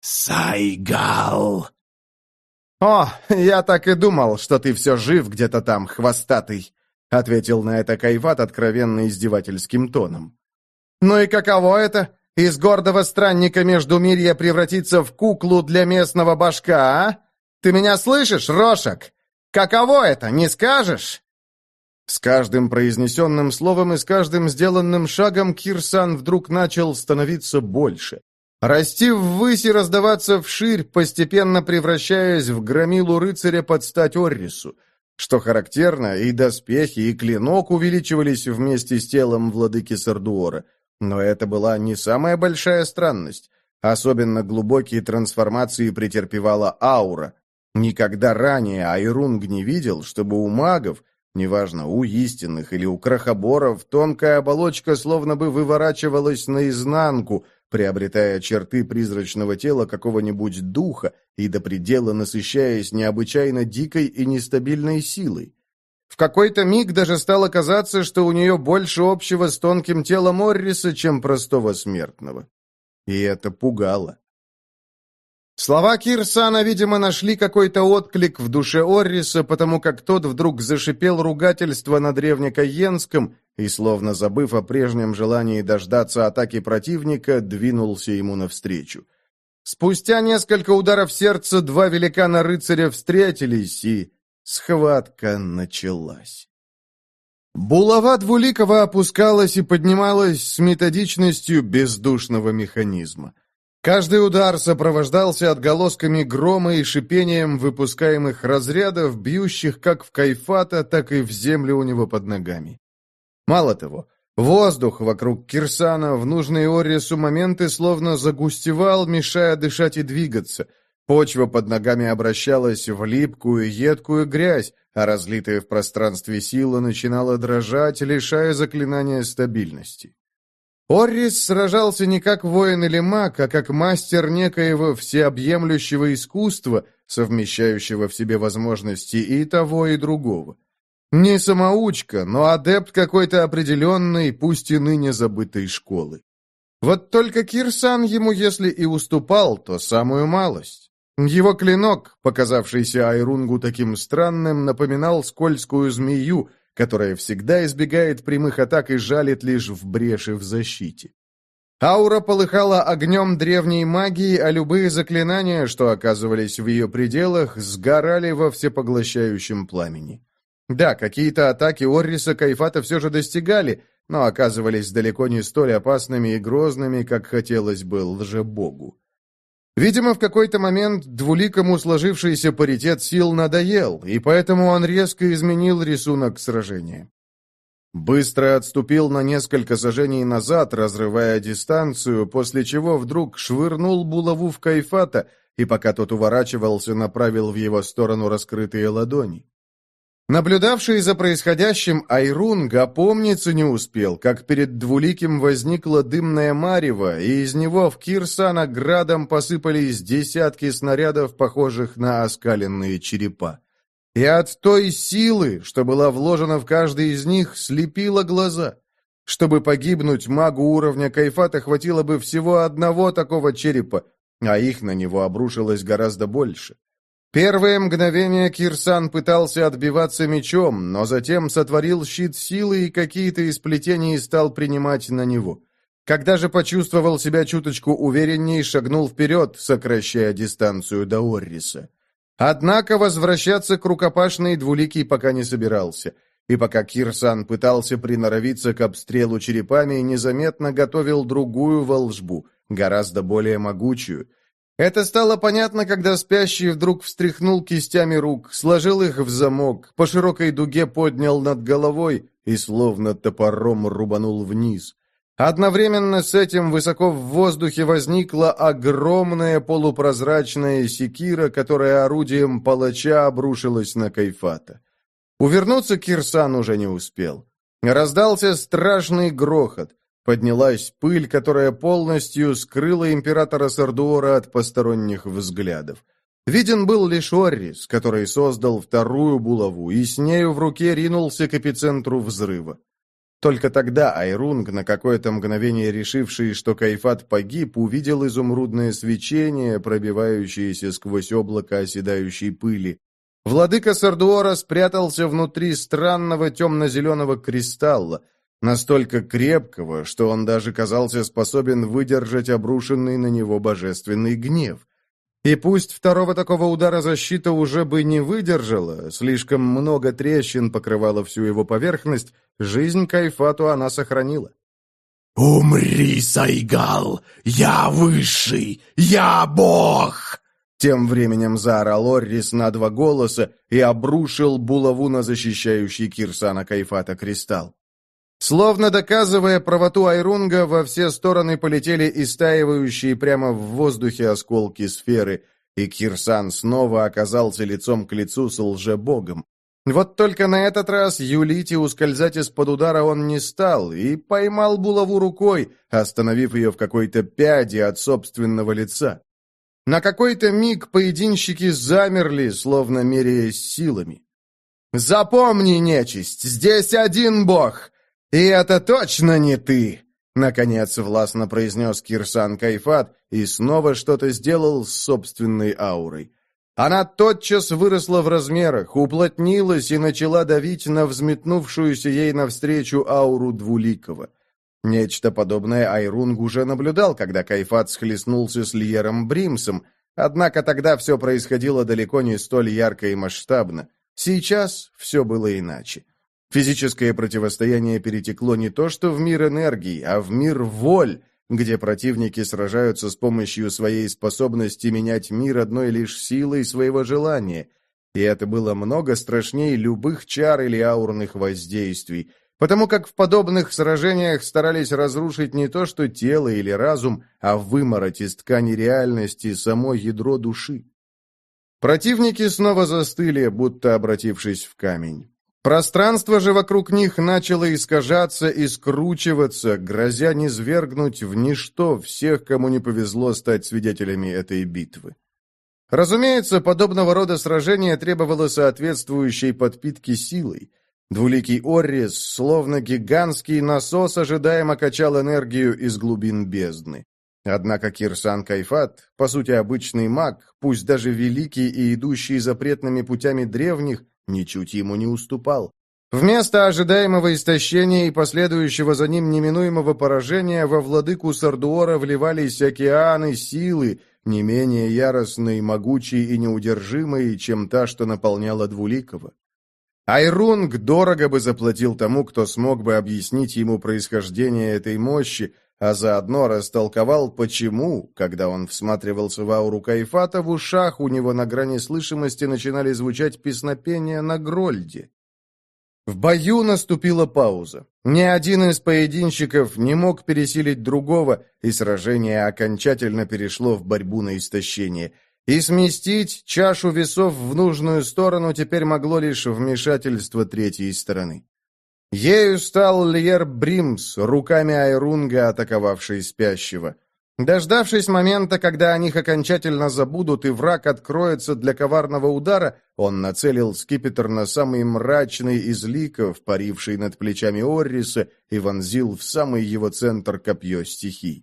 «Сайгал!» «О, я так и думал, что ты все жив где-то там, хвостатый!» — ответил на это Кайфат откровенно издевательским тоном. «Ну и каково это? Из гордого странника Междумирья превратиться в куклу для местного башка, а? Ты меня слышишь, Рошак? Каково это, не скажешь?» С каждым произнесенным словом и с каждым сделанным шагом Кирсан вдруг начал становиться больше. Расти ввысь и раздаваться вширь, постепенно превращаясь в громилу рыцаря под стать Оррису. Что характерно, и доспехи, и клинок увеличивались вместе с телом владыки Сардуора. Но это была не самая большая странность. Особенно глубокие трансформации претерпевала аура. Никогда ранее Айрунг не видел, чтобы у магов, неважно, у истинных или у крохоборов, тонкая оболочка словно бы выворачивалась наизнанку, приобретая черты призрачного тела какого-нибудь духа и до предела насыщаясь необычайно дикой и нестабильной силой. В какой-то миг даже стало казаться, что у нее больше общего с тонким телом Орриса, чем простого смертного. И это пугало. Слова Кирсана, видимо, нашли какой-то отклик в душе Орриса, потому как тот вдруг зашипел ругательство на древнекаенском и, словно забыв о прежнем желании дождаться атаки противника, двинулся ему навстречу. Спустя несколько ударов сердца два великана-рыцаря встретились, и схватка началась. Булава Двуликого опускалась и поднималась с методичностью бездушного механизма. Каждый удар сопровождался отголосками грома и шипением выпускаемых разрядов, бьющих как в Кайфата, так и в землю у него под ногами. Мало того, Воздух вокруг Кирсана в нужные Оррису моменты словно загустевал, мешая дышать и двигаться. Почва под ногами обращалась в липкую, едкую грязь, а разлитая в пространстве сила начинала дрожать, лишая заклинания стабильности. Оррис сражался не как воин или маг, а как мастер некоего всеобъемлющего искусства, совмещающего в себе возможности и того, и другого. Не самоучка, но адепт какой-то определенной, пусть и ныне забытой школы. Вот только Кирсан ему, если и уступал, то самую малость. Его клинок, показавшийся Айрунгу таким странным, напоминал скользкую змею, которая всегда избегает прямых атак и жалит лишь в бреши в защите. Аура полыхала огнем древней магии, а любые заклинания, что оказывались в ее пределах, сгорали во всепоглощающем пламени. Да, какие-то атаки Орриса Кайфата все же достигали, но оказывались далеко не столь опасными и грозными, как хотелось бы лжебогу. Видимо, в какой-то момент двуликому сложившийся паритет сил надоел, и поэтому он резко изменил рисунок сражения. Быстро отступил на несколько сажений назад, разрывая дистанцию, после чего вдруг швырнул булаву в Кайфата, и пока тот уворачивался, направил в его сторону раскрытые ладони. Наблюдавший за происходящим Айрунг опомниться не успел, как перед двуликим возникла дымная марево, и из него в Кирсана градом посыпались десятки снарядов, похожих на оскаленные черепа. И от той силы, что была вложена в каждый из них, слепило глаза. Чтобы погибнуть, магу уровня Кайфата хватило бы всего одного такого черепа, а их на него обрушилось гораздо больше. Первое мгновение Кирсан пытался отбиваться мечом, но затем сотворил щит силы и какие-то из плетений стал принимать на него. Когда же почувствовал себя чуточку уверенней, шагнул вперед, сокращая дистанцию до Орриса. Однако возвращаться к рукопашной двуликий пока не собирался, и пока Кирсан пытался приноровиться к обстрелу черепами, незаметно готовил другую волжбу, гораздо более могучую. Это стало понятно, когда спящий вдруг встряхнул кистями рук, сложил их в замок, по широкой дуге поднял над головой и словно топором рубанул вниз. Одновременно с этим высоко в воздухе возникла огромная полупрозрачная секира, которая орудием палача обрушилась на Кайфата. Увернуться Кирсан уже не успел. Раздался страшный грохот. Поднялась пыль, которая полностью скрыла императора Сардуора от посторонних взглядов. Виден был лишь Оррис, который создал вторую булаву, и с нею в руке ринулся к эпицентру взрыва. Только тогда Айрунг, на какое-то мгновение решивший, что Кайфат погиб, увидел изумрудное свечение, пробивающееся сквозь облако оседающей пыли. Владыка Сардуора спрятался внутри странного темно-зеленого кристалла, настолько крепкого, что он даже казался способен выдержать обрушенный на него божественный гнев. И пусть второго такого удара защита уже бы не выдержала, слишком много трещин покрывало всю его поверхность, жизнь Кайфату она сохранила. «Умри, Сайгал! Я высший! Я бог!» Тем временем заорал Оррис на два голоса и обрушил булаву на защищающий Кирсана Кайфата кристалл. Словно доказывая правоту Айрунга, во все стороны полетели истаивающие прямо в воздухе осколки сферы, и Кирсан снова оказался лицом к лицу с лжебогом. Вот только на этот раз юлить и ускользать из-под удара он не стал, и поймал булаву рукой, остановив ее в какой-то пяди от собственного лица. На какой-то миг поединщики замерли, словно меряясь силами. «Запомни, нечисть, здесь один бог!» «И это точно не ты!» — наконец властно произнес Кирсан Кайфат и снова что-то сделал с собственной аурой. Она тотчас выросла в размерах, уплотнилась и начала давить на взметнувшуюся ей навстречу ауру Двуликого. Нечто подобное Айрунг уже наблюдал, когда Кайфат схлестнулся с Льером Бримсом, однако тогда все происходило далеко не столь ярко и масштабно. Сейчас все было иначе. Физическое противостояние перетекло не то что в мир энергии, а в мир воль, где противники сражаются с помощью своей способности менять мир одной лишь силой своего желания. И это было много страшнее любых чар или аурных воздействий, потому как в подобных сражениях старались разрушить не то что тело или разум, а вымороть из ткани реальности само ядро души. Противники снова застыли, будто обратившись в камень. Пространство же вокруг них начало искажаться и скручиваться, грозя низвергнуть в ничто всех, кому не повезло стать свидетелями этой битвы. Разумеется, подобного рода сражение требовало соответствующей подпитки силой. Двуликий Оррис, словно гигантский насос, ожидаемо качал энергию из глубин бездны. Однако Кирсан Кайфат, по сути обычный маг, пусть даже великий и идущий запретными путями древних, ничуть ему не уступал. Вместо ожидаемого истощения и последующего за ним неминуемого поражения во владыку Сардуора вливались океаны силы, не менее яростной, могучей и неудержимой, чем та, что наполняла Двуликого. Айрунг дорого бы заплатил тому, кто смог бы объяснить ему происхождение этой мощи, а заодно растолковал, почему, когда он всматривался в ауру Кайфата, в ушах у него на грани слышимости начинали звучать песнопения на Грольде. В бою наступила пауза. Ни один из поединщиков не мог пересилить другого, и сражение окончательно перешло в борьбу на истощение. И сместить чашу весов в нужную сторону теперь могло лишь вмешательство третьей стороны. Ею стал Льер Бримс, руками Айрунга, атаковавший спящего. Дождавшись момента, когда о них окончательно забудут и враг откроется для коварного удара, он нацелил скипетр на самый мрачный из ликов, паривший над плечами Орриса, и вонзил в самый его центр копье стихий.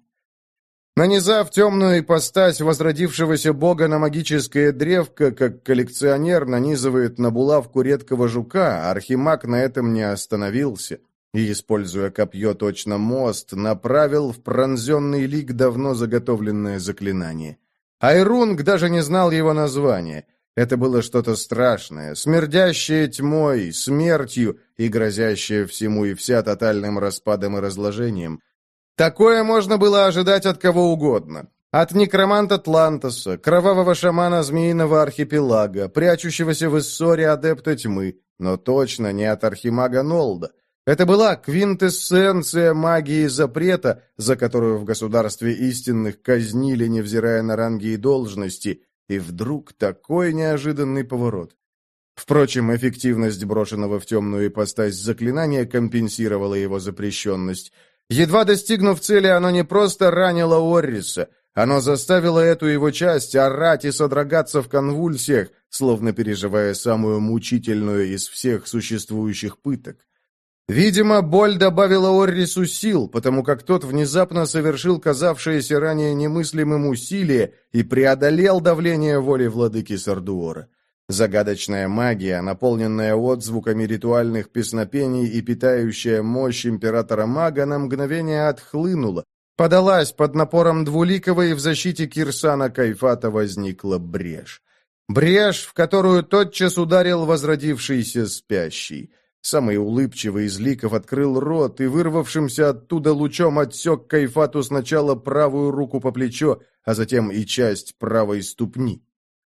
Нанизав темную ипостась возродившегося бога на магическое древко, как коллекционер нанизывает на булавку редкого жука, архимаг на этом не остановился и, используя копье точно мост, направил в пронзенный лик давно заготовленное заклинание. Айрунг даже не знал его названия. Это было что-то страшное, смердящее тьмой, смертью и грозящее всему и вся тотальным распадом и разложением. Такое можно было ожидать от кого угодно. От некроманта Тлантоса, кровавого шамана Змеиного архипелага, прячущегося в Иссоре адепта тьмы, но точно не от архимага Нолда. Это была квинтэссенция магии запрета, за которую в государстве истинных казнили, невзирая на ранги и должности, и вдруг такой неожиданный поворот. Впрочем, эффективность брошенного в темную ипостась заклинания компенсировала его запрещенность. Едва достигнув цели, оно не просто ранило Орриса, оно заставило эту его часть орать и содрогаться в конвульсиях, словно переживая самую мучительную из всех существующих пыток. Видимо, боль добавила Оррису сил, потому как тот внезапно совершил казавшееся ранее немыслимым усилие и преодолел давление воли владыки Сардуора. Загадочная магия, наполненная отзвуками ритуальных песнопений и питающая мощь императора-мага, на мгновение отхлынула, подалась под напором Двуликого, и в защите Кирсана Кайфата возникла брешь. Брешь, в которую тотчас ударил возродившийся спящий. Самый улыбчивый из ликов открыл рот и, вырвавшимся оттуда лучом, отсек Кайфату сначала правую руку по плечо, а затем и часть правой ступни.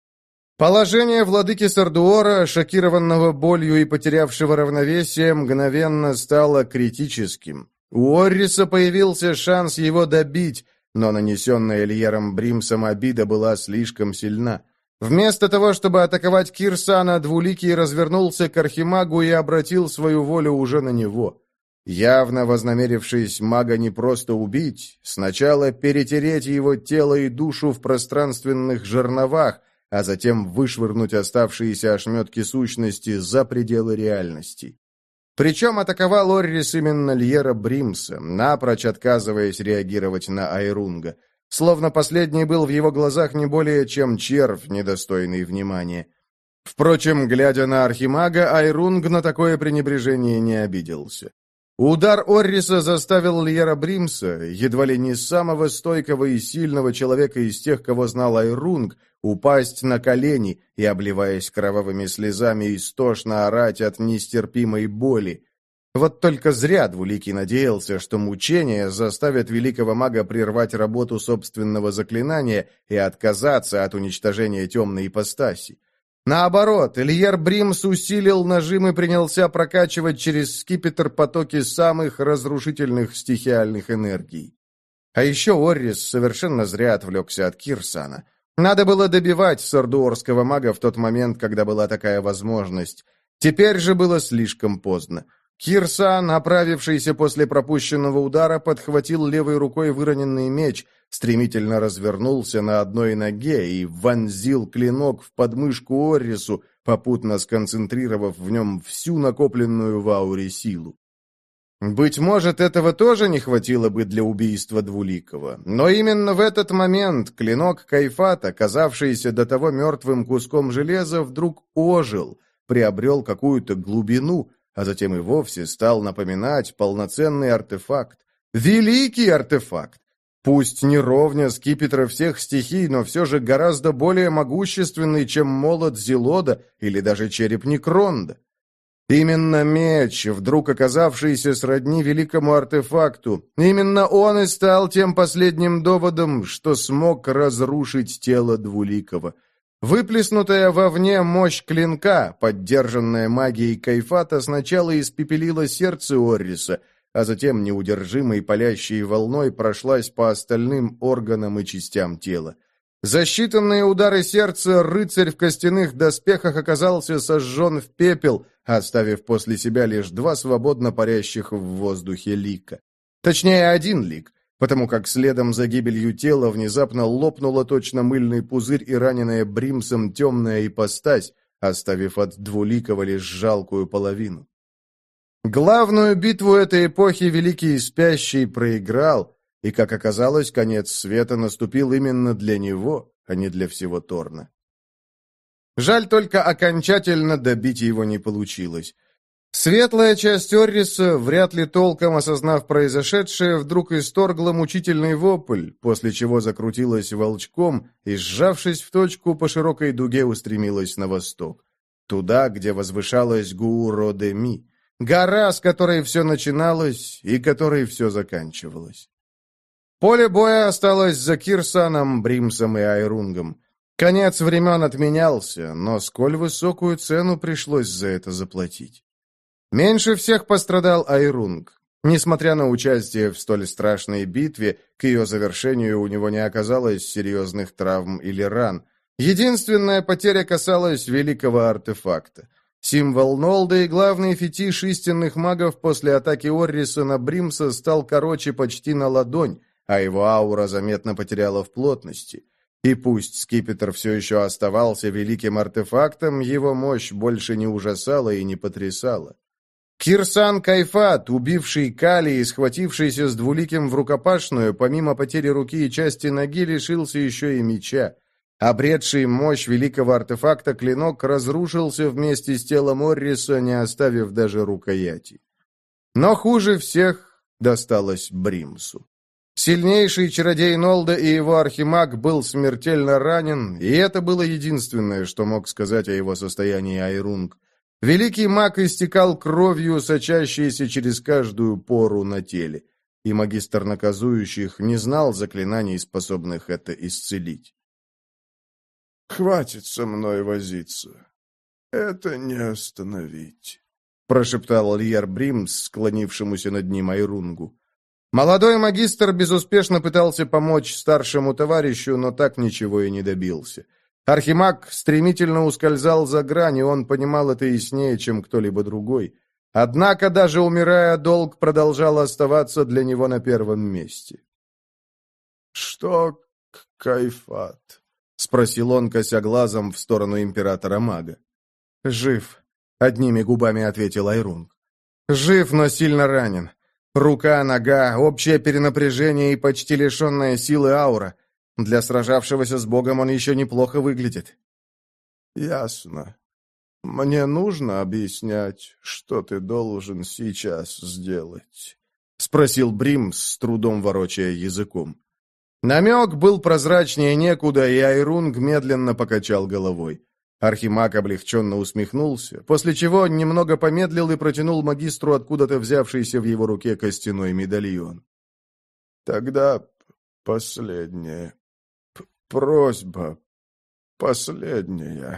Положение владыки Сардуора, шокированного болью и потерявшего равновесие, мгновенно стало критическим. У Орриса появился шанс его добить, но нанесенная Льером Бримсом обида была слишком сильна. Вместо того, чтобы атаковать Кирсана, Двуликий развернулся к архимагу и обратил свою волю уже на него. Явно вознамерившись мага не просто убить, сначала перетереть его тело и душу в пространственных жерновах, а затем вышвырнуть оставшиеся ошметки сущности за пределы реальности. Причем атаковал Оррис именно Льера Бримса, напрочь отказываясь реагировать на Айрунга. Словно последний был в его глазах не более чем червь, недостойный внимания. Впрочем, глядя на архимага, Айрунг на такое пренебрежение не обиделся. Удар Орриса заставил Льера Бримса, едва ли не самого стойкого и сильного человека из тех, кого знал Айрунг, упасть на колени и, обливаясь кровавыми слезами, истошно орать от нестерпимой боли. Вот только зря Двуликий надеялся, что мучения заставят великого мага прервать работу собственного заклинания и отказаться от уничтожения темной ипостаси. Наоборот, Ильер Бримс усилил нажим и принялся прокачивать через скипетр потоки самых разрушительных стихиальных энергий. А еще Оррис совершенно зря отвлекся от Кирсана. Надо было добивать сардуорского мага в тот момент, когда была такая возможность. Теперь же было слишком поздно. Кирсан, оправившийся после пропущенного удара, подхватил левой рукой выроненный меч, стремительно развернулся на одной ноге и вонзил клинок в подмышку Оррису, попутно сконцентрировав в нем всю накопленную в ауре силу. Быть может, этого тоже не хватило бы для убийства Двуликого, но именно в этот момент клинок Кайфата, казавшийся до того мертвым куском железа, вдруг ожил, приобрел какую-то глубину, а затем и вовсе стал напоминать полноценный артефакт. Великий артефакт! Пусть не ровня скипетра всех стихий, но все же гораздо более могущественный, чем молот Зелода или даже череп Некронда. Именно меч, вдруг оказавшийся сродни великому артефакту, именно он и стал тем последним доводом, что смог разрушить тело Двуликого. Выплеснутая вовне мощь клинка, поддержанная магией Кайфата, сначала испепелила сердце Орриса, а затем неудержимой палящей волной прошлась по остальным органам и частям тела. За считанные удары сердца рыцарь в костяных доспехах оказался сожжен в пепел, оставив после себя лишь два свободно парящих в воздухе лика. Точнее, один лик, потому как следом за гибелью тела внезапно лопнула точно мыльный пузырь и раненая Бримсом темная ипостась, оставив от Двуликого лишь жалкую половину. Главную битву этой эпохи Великий Спящий проиграл, и, как оказалось, конец света наступил именно для него, а не для всего Торна. Жаль, только окончательно добить его не получилось. Светлая часть Орриса, вряд ли толком осознав произошедшее, вдруг исторгла мучительный вопль, после чего закрутилась волчком и, сжавшись в точку, по широкой дуге устремилась на восток. Туда, где возвышалась Гуро-де-Ми, гора, с которой все начиналось и которой все заканчивалось. Поле боя осталось за Кирсаном, Бримсом и Айрунгом. Конец времен отменялся, но сколь высокую цену пришлось за это заплатить. Меньше всех пострадал Айрунг. Несмотря на участие в столь страшной битве, к ее завершению у него не оказалось серьезных травм или ран. Единственная потеря касалась великого артефакта. Символ Нолда и главный фетиш истинных магов после атаки Орриса на Бримса стал короче почти на ладонь, а его аура заметно потеряла в плотности. И пусть скипетр все еще оставался великим артефактом, его мощь больше не ужасала и не потрясала. Кирсан Кайфат, убивший Кали и схватившийся с Двуликим в рукопашную, помимо потери руки и части ноги, лишился еще и меча. Обретший мощь великого артефакта клинок разрушился вместе с телом Орриса, не оставив даже рукояти. Но хуже всех досталось Бримсу. Сильнейший чародей Нолда и его архимаг был смертельно ранен, и это было единственное, что мог сказать о его состоянии Айрунг. Великий маг истекал кровью, сочащейся через каждую пору на теле, и магистр наказующих не знал заклинаний, способных это исцелить. «Хватит со мной возиться. Это не остановить», — прошептал Ильер Бримс, склонившемуся над ним Айрунгу. Молодой магистр безуспешно пытался помочь старшему товарищу, но так ничего и не добился. Архимаг стремительно ускользал за грань, и он понимал это яснее, чем кто-либо другой. Однако, даже умирая, долг продолжал оставаться для него на первом месте. «Что Кайфат?» — спросил он, кося глазом в сторону императора-мага. «Жив», — одними губами ответил Айрунг. «Жив, но сильно ранен. Рука, нога, общее перенапряжение и почти лишенная силы аура. Для сражавшегося с Богом он еще неплохо выглядит». «Ясно. Мне нужно объяснять, что ты должен сейчас сделать?» — спросил Бримс, с трудом ворочая языком. Намек был прозрачнее некуда, и Айрунг медленно покачал головой. Архимаг облегченно усмехнулся, после чего немного помедлил и протянул магистру откуда-то взявшийся в его руке костяной медальон. «Тогда последняя п- просьба, последняя»,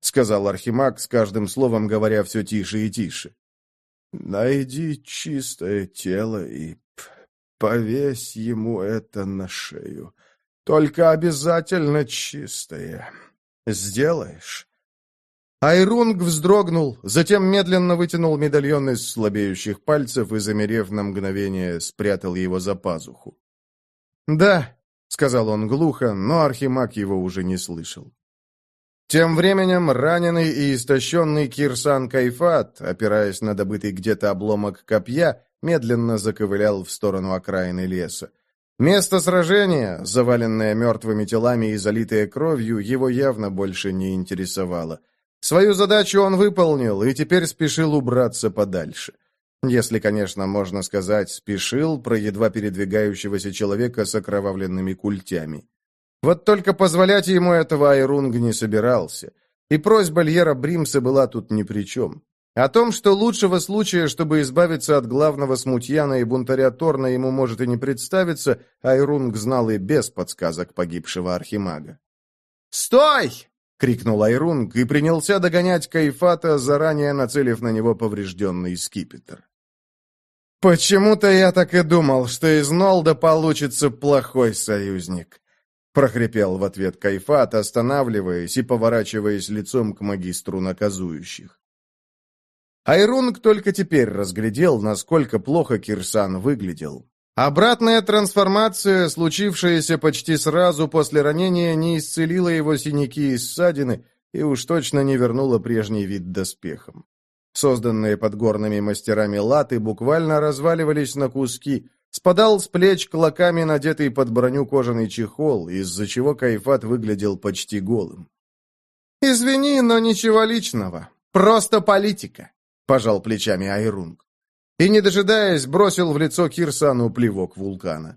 сказал Архимаг, с каждым словом говоря все тише и тише. «Найди чистое тело и повесь ему это на шею. Только обязательно чистое. Сделаешь?» Айрунг вздрогнул, затем медленно вытянул медальон из слабеющих пальцев и, замерев на мгновение, спрятал его за пазуху. «Да», — сказал он глухо, но Архимаг его уже не слышал. Тем временем раненый и истощенный Кирсан Кайфат, опираясь на добытый где-то обломок копья, медленно заковылял в сторону окраины леса. Место сражения, заваленное мертвыми телами и залитое кровью, его явно больше не интересовало. Свою задачу он выполнил и теперь спешил убраться подальше. Если, конечно, можно сказать, спешил про едва передвигающегося человека с окровавленными культями. Вот только позволять ему этого Айрунг не собирался, и просьба Льера Бримса была тут ни при чем. О том, что лучшего случая, чтобы избавиться от главного смутьяна и бунтаря Торна, ему может и не представиться, Айрунг знал и без подсказок погибшего архимага. «Стой!» — крикнул Айрунг и принялся догонять Кайфата, заранее нацелив на него поврежденный скипетр. «Почему-то я так и думал, что из Нолда получится плохой союзник», — прохрипел в ответ Кайфат, останавливаясь и поворачиваясь лицом к магистру наказующих. Айрунг только теперь разглядел, насколько плохо Кирсан выглядел. Обратная трансформация, случившаяся почти сразу после ранения, не исцелила его синяки и ссадины и уж точно не вернула прежний вид доспехам. Созданные подгорными мастерами латы буквально разваливались на куски, спадал с плеч клоками надетый под броню кожаный чехол, из-за чего Кайфат выглядел почти голым. «Извини, но ничего личного. Просто политика», — пожал плечами Айрунг. И, не дожидаясь, бросил в лицо Кирсану плевок вулкана.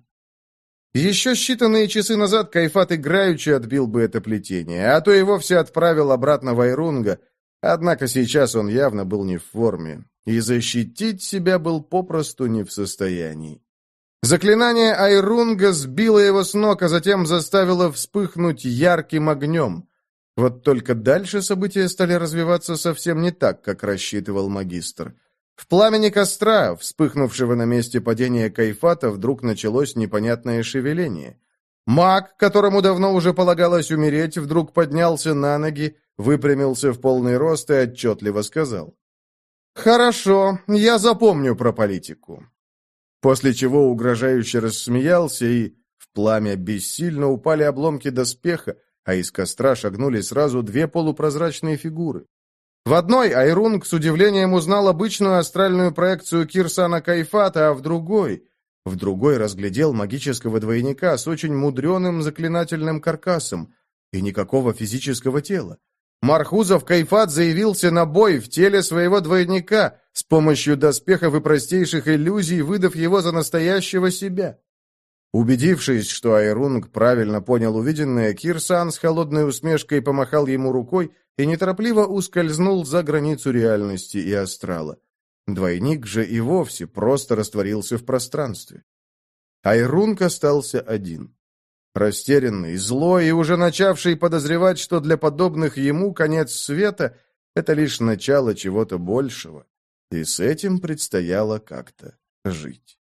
Еще считанные часы назад Кайфат играючи отбил бы это плетение, а то и вовсе отправил обратно в Айрунга, однако сейчас он явно был не в форме, и защитить себя был попросту не в состоянии. Заклинание Айрунга сбило его с ног, а затем заставило вспыхнуть ярким огнем. Вот только дальше события стали развиваться совсем не так, как рассчитывал магистр. В пламени костра, вспыхнувшего на месте падения Кайфата, вдруг началось непонятное шевеление. Маг, которому давно уже полагалось умереть, вдруг поднялся на ноги, выпрямился в полный рост и отчетливо сказал: «Хорошо, я запомню про политику». После чего угрожающе рассмеялся, и в пламя бессильно упали обломки доспеха, а из костра шагнули сразу две полупрозрачные фигуры. В одной Айрунг с удивлением узнал обычную астральную проекцию Кирсана Кайфата, а в другой... В другой разглядел магического двойника с очень мудреным заклинательным каркасом и никакого физического тела. Мархузов Кайфат заявился на бой в теле своего двойника, с помощью доспехов и простейших иллюзий, выдав его за настоящего себя. Убедившись, что Айрунг правильно понял увиденное, Кирсан с холодной усмешкой помахал ему рукой и неторопливо ускользнул за границу реальности и астрала. Двойник же и вовсе просто растворился в пространстве. Айрунг остался один. Растерянный, злой и уже начавший подозревать, что для подобных ему конец света — это лишь начало чего-то большего. И с этим предстояло как-то жить.